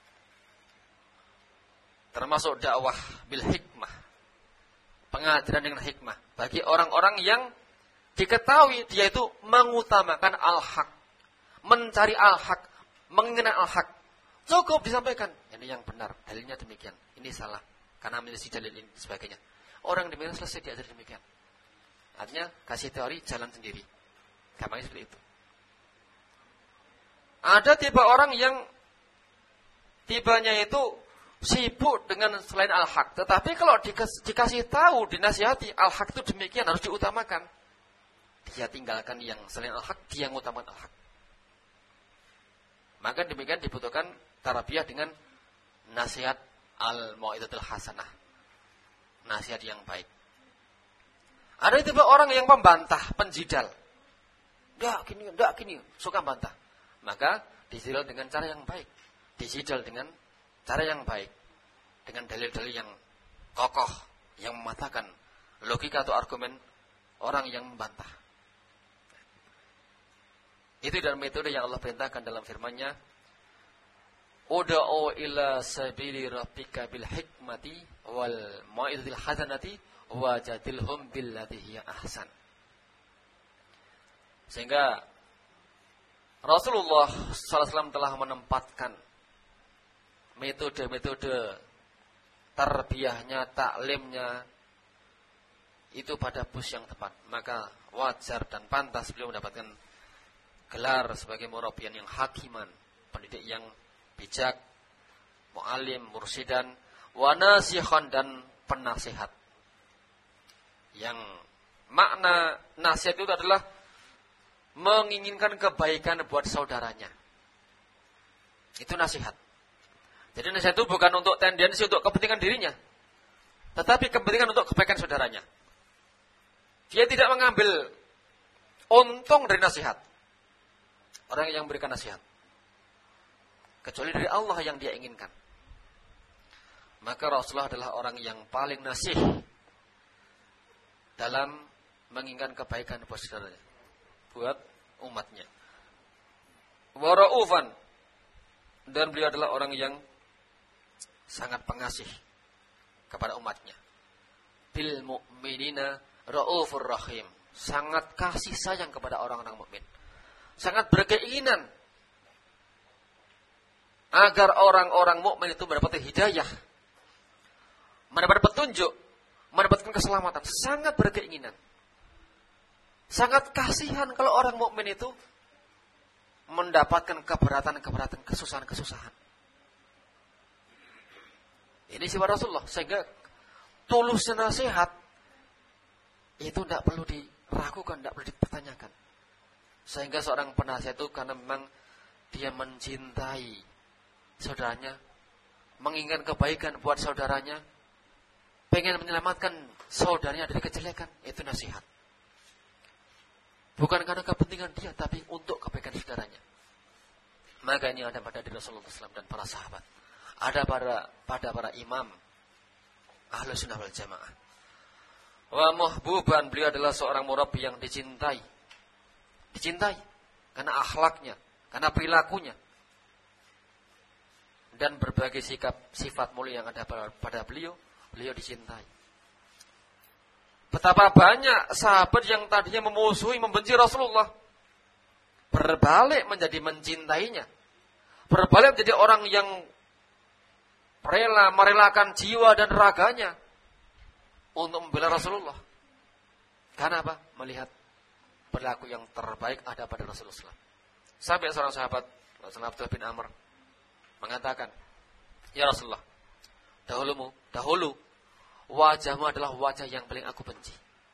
termasuk dakwah bil hikmah, pengajaran dengan hikmah bagi orang-orang yang diketahui dia itu mengutamakan al-haq, mencari al-haq, mengenal al-haq. Cukup disampaikan, ini yang benar, dalilnya demikian, ini salah karena menjadi dalil ini sebagainya. Orang demikian selesai diajar demikian. Artinya kasih teori, jalan sendiri. Gampangnya seperti itu. Ada tipe orang yang tibanya itu sibuk dengan selain al-haq, tetapi kalau dikasih, dikasih tahu, dinasihati al-haq itu demikian harus diutamakan, dia tinggalkan yang selain al-haq, dia mengutamakan al-haq. Maka demikian dibutuhkan tarbiyah dengan nasihat al-mau'izatul hasanah, nasihat yang baik. Ada tipe orang yang membantah, penjidal, enggak gini, enggak gini, suka bantah. Maka dijidal dengan cara yang baik, dijidal dengan cara yang baik, dengan dalil-dalil yang kokoh, yang mematahkan logika atau argumen orang yang membantah. Itu dalam metode yang Allah perintahkan dalam firman-Nya, ud'u ila sabili rabbika bil hikmati wal mau'izatil hasanati wajadilhum billati hiya ahsan. Sehingga Rasulullah sallallahu alaihi wasallam telah menempatkan metode-metode tarbiyahnya, taklimnya itu pada bus yang tepat. Maka wajar dan pantas beliau mendapatkan gelar sebagai murabbiyan yang hakiman, pendidik yang bijak, mu'alim, mursidan, wa nasihan, dan penasihat. Yang makna nasihat itu adalah menginginkan kebaikan buat saudaranya. Itu nasihat. Jadi nasihat itu bukan untuk tendensi untuk kepentingan dirinya, tetapi kepentingan untuk kebaikan saudaranya. Dia tidak mengambil untung dari nasihat orang yang memberikan nasihat, kecuali dari Allah yang dia inginkan. Maka Rasulullah adalah orang yang paling nasih dalam menginginkan kebaikan buat saudaranya, buat umatnya. Wa ra'ufan, dan beliau adalah orang yang sangat pengasih kepada umatnya. Bil mu'minina ra'ufur rahim, sangat kasih sayang kepada orang-orang mukmin, sangat berkeinginan agar orang-orang mukmin itu mendapatkan hidayah, mendapat petunjuk, mendapatkan keselamatan, sangat berkeinginan. Sangat kasihan kalau orang mukmin itu mendapatkan keberatan-keberatan, kesusahan-kesusahan. Ini sifat Rasulullah. Sehingga tulusnya nasihat itu tidak perlu diragukan, tidak perlu dipertanyakan. Sehingga seorang penasihat itu karena memang dia mencintai saudaranya, menginginkan kebaikan buat saudaranya, pengen menyelamatkan saudaranya dari kejelekan, itu nasihat. Bukan karena kepentingan dia, tapi untuk kebaikan saudaranya. Maka ini ada pada diri Rasulullah shallallahu alaihi wasallam dan para sahabat. Ada pada pada para imam Ahlus Sunnah wal Jamaah. Wa muhbuban, beliau adalah seorang murabbi yang dicintai. Dicintai karena akhlaknya, karena perilakunya, dan berbagai sikap sifat mulia yang ada pada beliau, beliau dicintai. Betapa banyak sahabat yang tadinya memusuhi, membenci Rasulullah, berbalik menjadi mencintainya, berbalik menjadi orang yang rela merelakan jiwa dan raganya untuk membela Rasulullah. Karena apa? Melihat perilaku yang terbaik ada pada Rasulullah. Sampai seorang sahabat, Abdullah bin Amr, mengatakan, ya Rasulullah, dahulumu, dahulu wajahmu adalah wajah yang paling aku benci.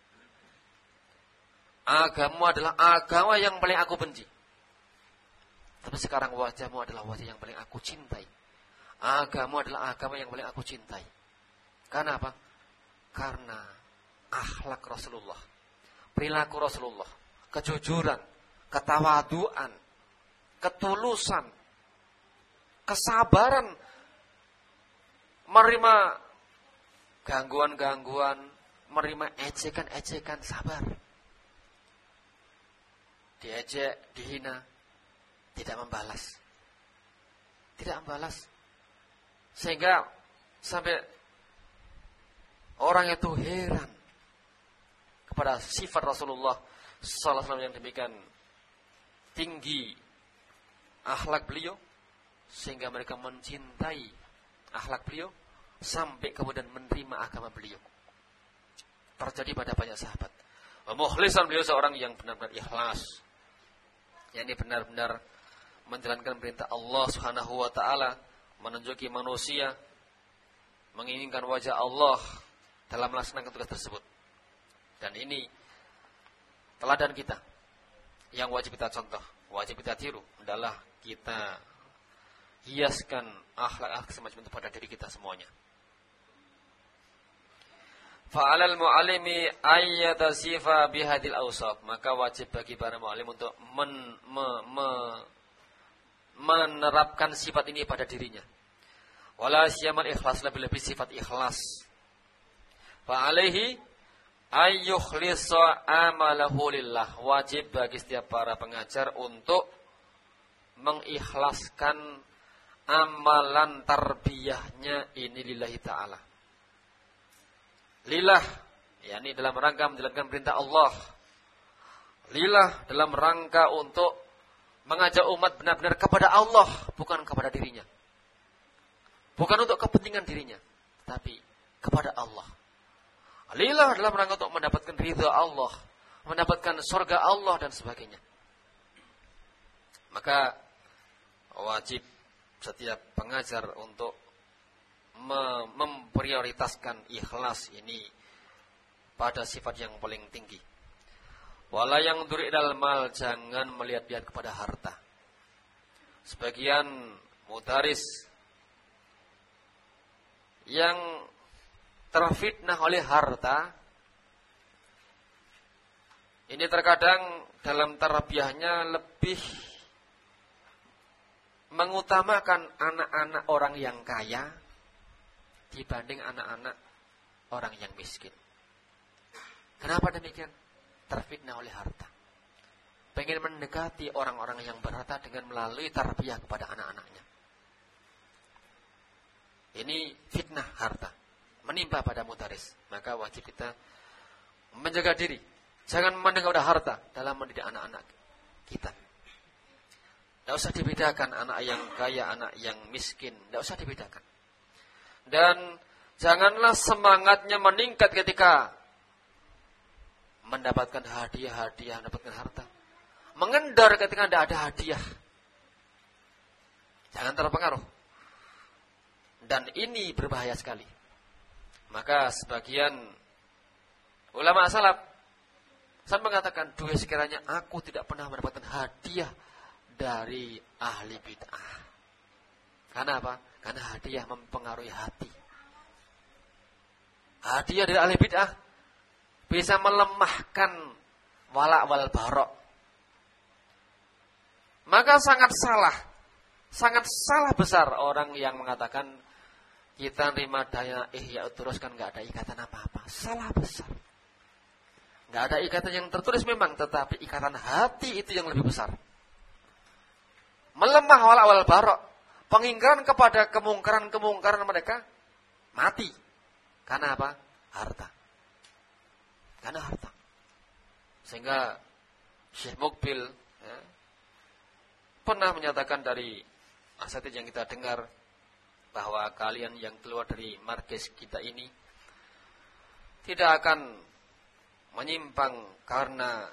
Agamamu adalah agama yang paling aku benci. Tapi sekarang wajahmu adalah wajah yang paling aku cintai. Agamamu adalah agama yang paling aku cintai. Karena apa? Karena akhlak Rasulullah, perilaku Rasulullah, kejujuran, ketawaduan, ketulusan, kesabaran, menerima gangguan-gangguan, menerima ejekan-ejekan, sabar. Diejek, dihina, tidak membalas. Tidak membalas. Sehingga sampai orang itu heran kepada sifat Rasulullah sallallahu alaihi wasallam yang demikian tinggi akhlak beliau, sehingga mereka mencintai akhlak beliau sampai kemudian menerima agama beliau. Terjadi pada banyak sahabat. Mukhlisan, beliau seorang yang benar-benar ikhlas, yakni benar-benar menjalankan perintah Allah Subhanahu wa taala, menunjuki manusia, menginginkan wajah Allah dalam melaksanakan tugas tersebut. Dan ini teladan kita yang wajib kita contoh, wajib kita tiru, adalah kita hiaskan akhlak-akhlak semacam itu pada diri kita semuanya. Fa'alal mu'alimi ayyatasifa bihadil awsaf, maka wajib bagi para mu'alim untuk men, me, me, menerapkan sifat ini pada dirinya. Wala syamal ikhlas, lebih-lebih sifat ikhlas. Fa alaihi ayyukhlisa amalahu lillah, wajib bagi setiap para pengajar untuk mengikhlaskan amalan tarbiyahnya ini lillahi ta'ala. Lillah, yakni dalam rangka menjalankan perintah Allah. Lillah dalam rangka untuk mengajak umat benar-benar kepada Allah, bukan kepada dirinya. Bukan untuk kepentingan dirinya, tapi kepada Allah. Lillah dalam rangka untuk mendapatkan ridha Allah, mendapatkan surga Allah dan sebagainya. Maka wajib setiap pengajar untuk mem- memprioritaskan ikhlas ini pada sifat yang paling tinggi. Wala yang duri dal mal, jangan melihat-lihat kepada harta. Sebagian mudaris yang terfitnah oleh harta, ini terkadang dalam tarbiyahnya lebih mengutamakan anak-anak orang yang kaya dibanding anak-anak orang yang miskin. Kenapa demikian? Terfitnah oleh harta. Pengen mendekati orang-orang yang berharta dengan melalui tarbiyah kepada anak-anaknya. Ini fitnah harta menimpa pada mudaris. Maka wajib kita menjaga diri, jangan memandang kepada harta dalam mendidik anak-anak kita. Tidak usah dibedakan anak yang kaya, anak yang miskin. Tidak usah dibedakan. Dan janganlah semangatnya meningkat ketika mendapatkan hadiah-hadiah, mendapatkan harta. Mengendor ketika tidak ada hadiah. Jangan terpengaruh. Dan ini berbahaya sekali. Maka sebagian ulama salaf saya mengatakan, dua sekiranya aku tidak pernah mendapatkan hadiah dari ahli bid'ah. Karena apa? Karena hadiah mempengaruhi hati. Hadiah dari ahli bid'ah bisa melemahkan wala' wal barok. Maka sangat salah, sangat salah besar orang yang mengatakan kita nerima daya ihya terus kan nggak ada ikatan apa-apa. Salah besar. Nggak ada ikatan yang tertulis memang, tetapi ikatan hati itu yang lebih besar. Melemah wala' wal barok. Pengingkaran kepada kemungkaran-kemungkaran mereka mati. Karena apa? Harta. Karena harta. Sehingga Syekh Mukbil ya, pernah menyatakan dari asatidz yang kita dengar bahwa kalian yang keluar dari markis kita ini tidak akan menyimpang karena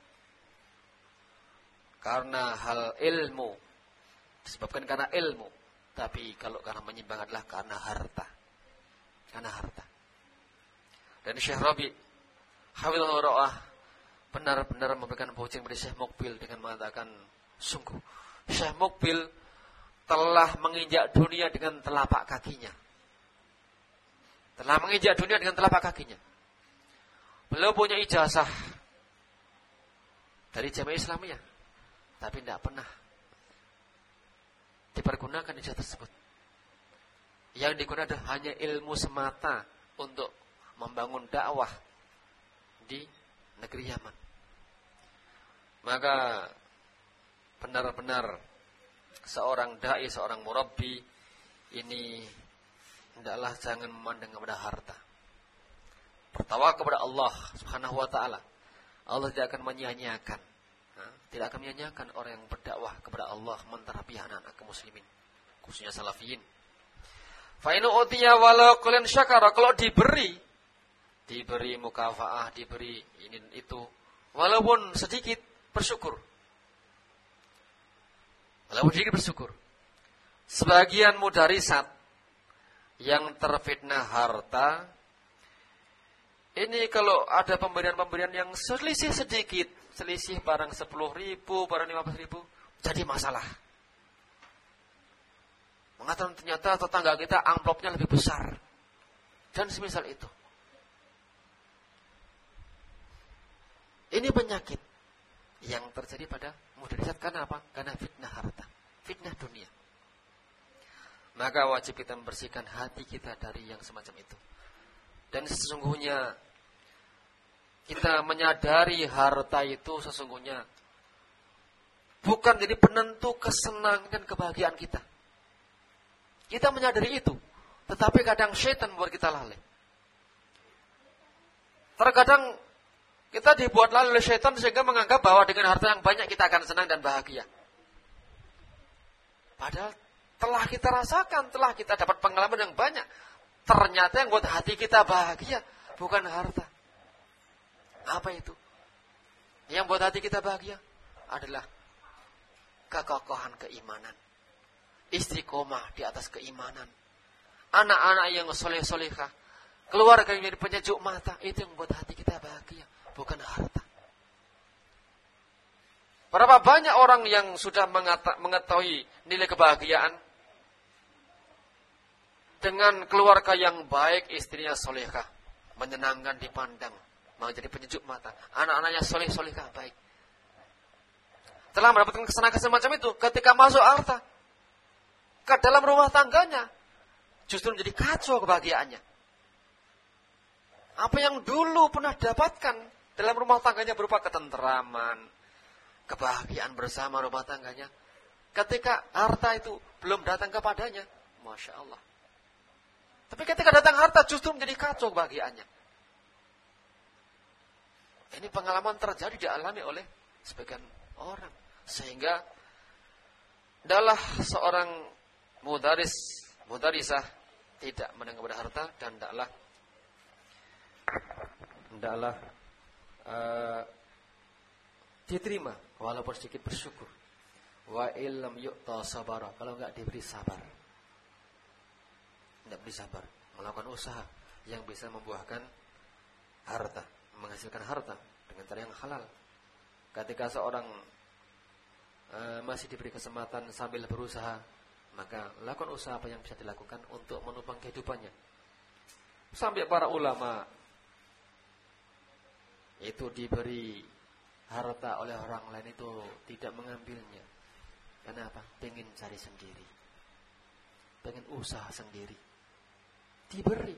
karena hal ilmu, disebabkan karena ilmu, tapi kalau karena menyimpang adalah karena harta, karena harta. Dan Syekh Rabi hafizahullah ra'ah benar-benar memberikan pujian kepada Syekh Mukbil dengan mengatakan, sungguh Syekh Mukbil telah menginjak dunia dengan telapak kakinya. Telah menginjak dunia dengan telapak kakinya. Beliau punya ijazah dari Jamiah Islamiyah, tapi tidak pernah dipergunakan ijazah tersebut. Yang digunakan hanya ilmu semata untuk membangun dakwah di negeri Yaman. Maka benar-benar seorang dai, seorang murabbi ini hendaklah jangan memandang kepada harta. Bertawakal kepada Allah Subhanahu wa taala. Allah tidak akan menyia-nyiakan. Tidak akan menyia-nyiakan orang yang berdakwah kepada Allah menterapi anak-anak kaum muslimin, khususnya salafiyin. Fa in utiya walau kullun syakara, kalau diberi diberi mukafaah, diberi ini itu, walaupun sedikit bersyukur. Walaupun sedikit bersyukur. Sebagian mudarisat yang terfitnah harta, ini kalau ada pemberian-pemberian yang selisih sedikit, selisih barang sepuluh ribu, barang lima belas ribu, jadi masalah. Mengatakan ternyata tetangga kita amplopnya lebih besar. Dan semisal itu. Ini penyakit yang terjadi pada mudarisat. Karena apa? Karena fitnah harta, fitnah dunia. Maka wajib kita membersihkan hati kita dari yang semacam itu. Dan sesungguhnya kita menyadari harta itu sesungguhnya bukan jadi penentu kesenangan dan kebahagiaan kita. Kita menyadari itu, tetapi kadang syaitan membuat kita lalai. Terkadang kita dibuat lalai oleh syaitan sehingga menganggap bahwa dengan harta yang banyak kita akan senang dan bahagia. Padahal telah kita rasakan, telah kita dapat pengalaman yang banyak. Ternyata yang buat hati kita bahagia bukan harta. Apa itu? Yang buat hati kita bahagia adalah kekokohan keimanan, istiqomah di atas keimanan, anak-anak yang soleh-solehah, keluarga yang jadi penyejuk mata. Itu yang buat hati kita bahagia, bukan harta. Berapa banyak orang yang sudah mengetahui nilai kebahagiaan dengan keluarga yang baik, istrinya solehah, menyenangkan dipandang, menjadi penyejuk mata, anak-anaknya soleh-solehah baik. Telah mendapatkan kesenangan semacam itu, ketika masuk harta ke dalam rumah tangganya, justru menjadi kacau kebahagiaannya. Apa yang dulu pernah dapatkan dalam rumah tangganya berupa ketenteraman, kebahagiaan bersama rumah tangganya, ketika harta itu belum datang kepadanya, Masya Allah. Tapi ketika datang harta justru menjadi kacau kebahagiaannya. Ini pengalaman terjadi dialami oleh sebagian orang. Sehingga adalah seorang mudaris, mudarisah tidak menengok pada harta dan tidaklah tidaklah uh, diterima, walaupun sedikit bersyukur. Wa illam yu'ta sabara, kalau enggak diberi sabar. Enggak beri sabar, melakukan usaha yang bisa membuahkan harta, menghasilkan harta dengan cara yang halal. Ketika seorang uh, masih diberi kesempatan sambil berusaha, maka lakukan usaha apa yang bisa dilakukan untuk menopang kehidupannya. Sampai para ulama itu diberi harta oleh orang lain itu tidak mengambilnya. Kenapa? Pengen cari sendiri, pengen usaha sendiri. Diberi.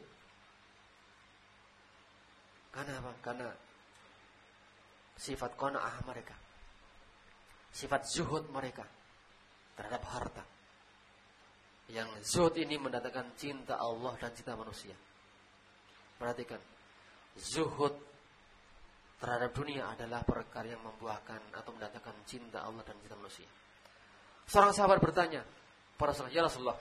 Kenapa? Karena sifat qanaah mereka, sifat zuhud mereka terhadap harta. Yang zuhud ini mendatangkan cinta Allah dan cinta manusia. Perhatikan, zuhud terhadap dunia adalah perkara yang membuahkan atau mendatangkan cinta Allah dan cinta manusia. Seorang sahabat bertanya, para sahabat, ya Rasulullah,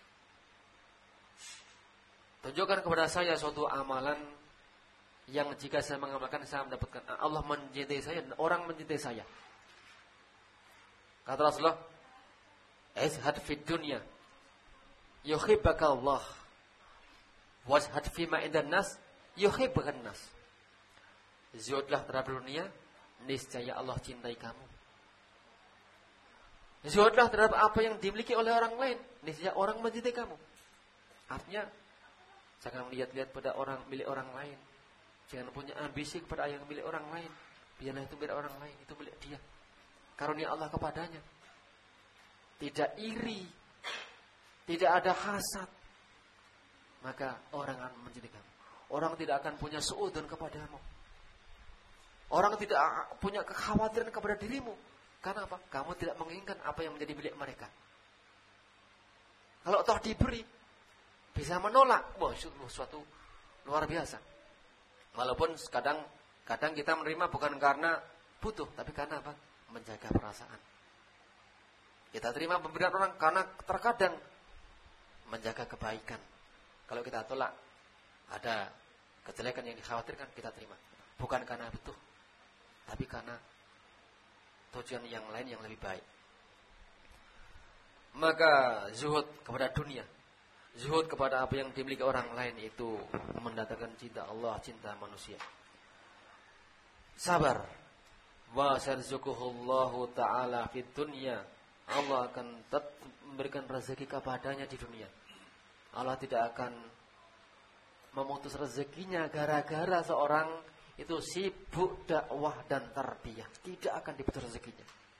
tunjukkan kepada saya suatu amalan yang jika saya mengamalkan saya mendapatkan Allah mencintai saya dan orang mencintai saya. Kata Rasulullah, izhad fid dunya yuhibbaka Allah, wazhad fima indan nas yuhibbukan nas. Zuhudlah terhadap dunia, niscaya Allah cintai kamu. Zuhudlah terhadap apa yang dimiliki oleh orang lain, niscaya orang mencintai kamu. Artinya, jangan melihat-lihat pada orang milik orang lain. Jangan punya ambisi kepada yang milik orang lain. Biarlah itu milik orang lain, itu milik dia. Karunia Allah kepadanya. Tidak iri, tidak ada hasad, maka orang akan mencintai kamu. Orang tidak akan punya suudzon kepadamu. Orang tidak punya kekhawatiran kepada dirimu. Karena apa? Kamu tidak menginginkan apa yang menjadi milik mereka. Kalau toh diberi, bisa menolak. Wah, itu suatu luar biasa. Walaupun kadang kadang kita menerima bukan karena butuh, tapi karena apa? Menjaga perasaan. Kita terima pemberian orang karena terkadang menjaga kebaikan. Kalau kita tolak, ada kejelekan yang dikhawatirkan, kita terima. Bukan karena butuh, tapi karena tujuan yang lain yang lebih baik. Maka zuhud kepada dunia, zuhud kepada apa yang dimiliki orang lain itu mendatangkan cinta Allah, cinta manusia. Sabar. Wa sarzuquhullahu ta'ala fid dunya. Allah akan tetap memberikan rezeki kepadanya di dunia. Allah tidak akan memutus rezekinya gara-gara seorang itu sibuk dakwah dan tarbiyah. Tidak akan diputus rezekinya.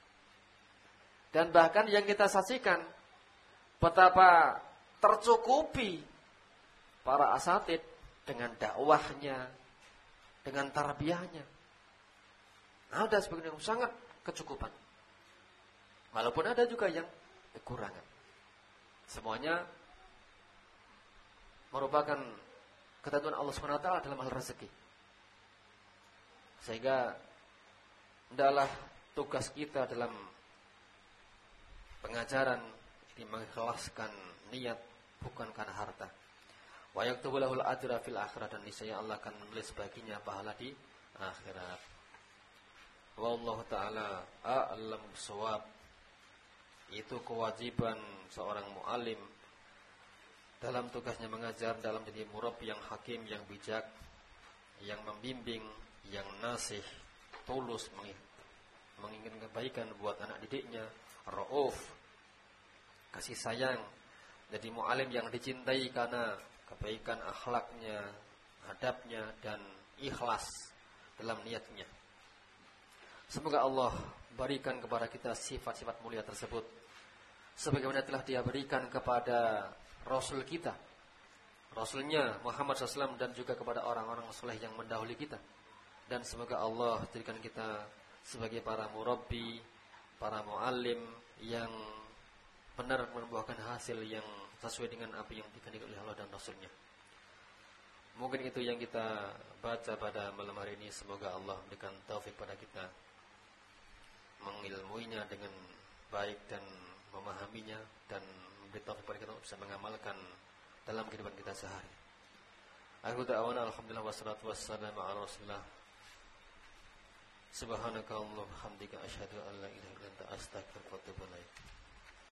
Dan bahkan yang kita saksikan betapa tercukupi para asatid dengan dakwahnya, dengan tarbiyahnya. Ada sebagian yang sangat kecukupan. Walaupun ada juga yang kekurangan. Semuanya merupakan ketentuan Allah subhanahu wa taala dalam hal rezeki. Sehingga adalah tugas kita dalam pengajaran ini mengikhlaskan niat bukan karena harta. Wa yaktubu lahul ajra fil akhirah, dan niscaya Allah akan menulis baginya pahala di akhirat. Wallahu taala a'lam bissawab. Itu kewajiban seorang muallim dalam tugasnya mengajar, dalam jadi murabbi yang hakim, yang bijak, yang membimbing, yang nasih, tulus menginginkan kebaikan buat anak didiknya, rauf, kasih sayang. Jadi muallim yang dicintai karena kebaikan akhlaknya, adabnya, dan ikhlas dalam niatnya. Semoga Allah berikan kepada kita sifat-sifat mulia tersebut, sebagaimana telah Dia berikan kepada Rasul kita, Rasulnya Muhammad shallallahu alaihi wasallam, dan juga kepada orang-orang saleh yang mendahului kita. Dan semoga Allah jadikan kita sebagai para murabbi, para muallim yang benar membuahkan hasil yang sesuai dengan apa yang dikehendaki oleh Allah dan Rasulnya. Mungkin itu yang kita baca pada malam hari ini. Semoga Allah memberikan taufik pada kita mengilmuinya dengan baik dan memahaminya, dan memberi taufik pada kita untuk bisa mengamalkan dalam kehidupan kita sehari. Aku da'awana alhamdulillah wassalatu wassalamu ala rasulillah Subhanakallahumma wa bihamdika asyhadu an la ilaha illa anta astaghfiruka wa atubu ilaik.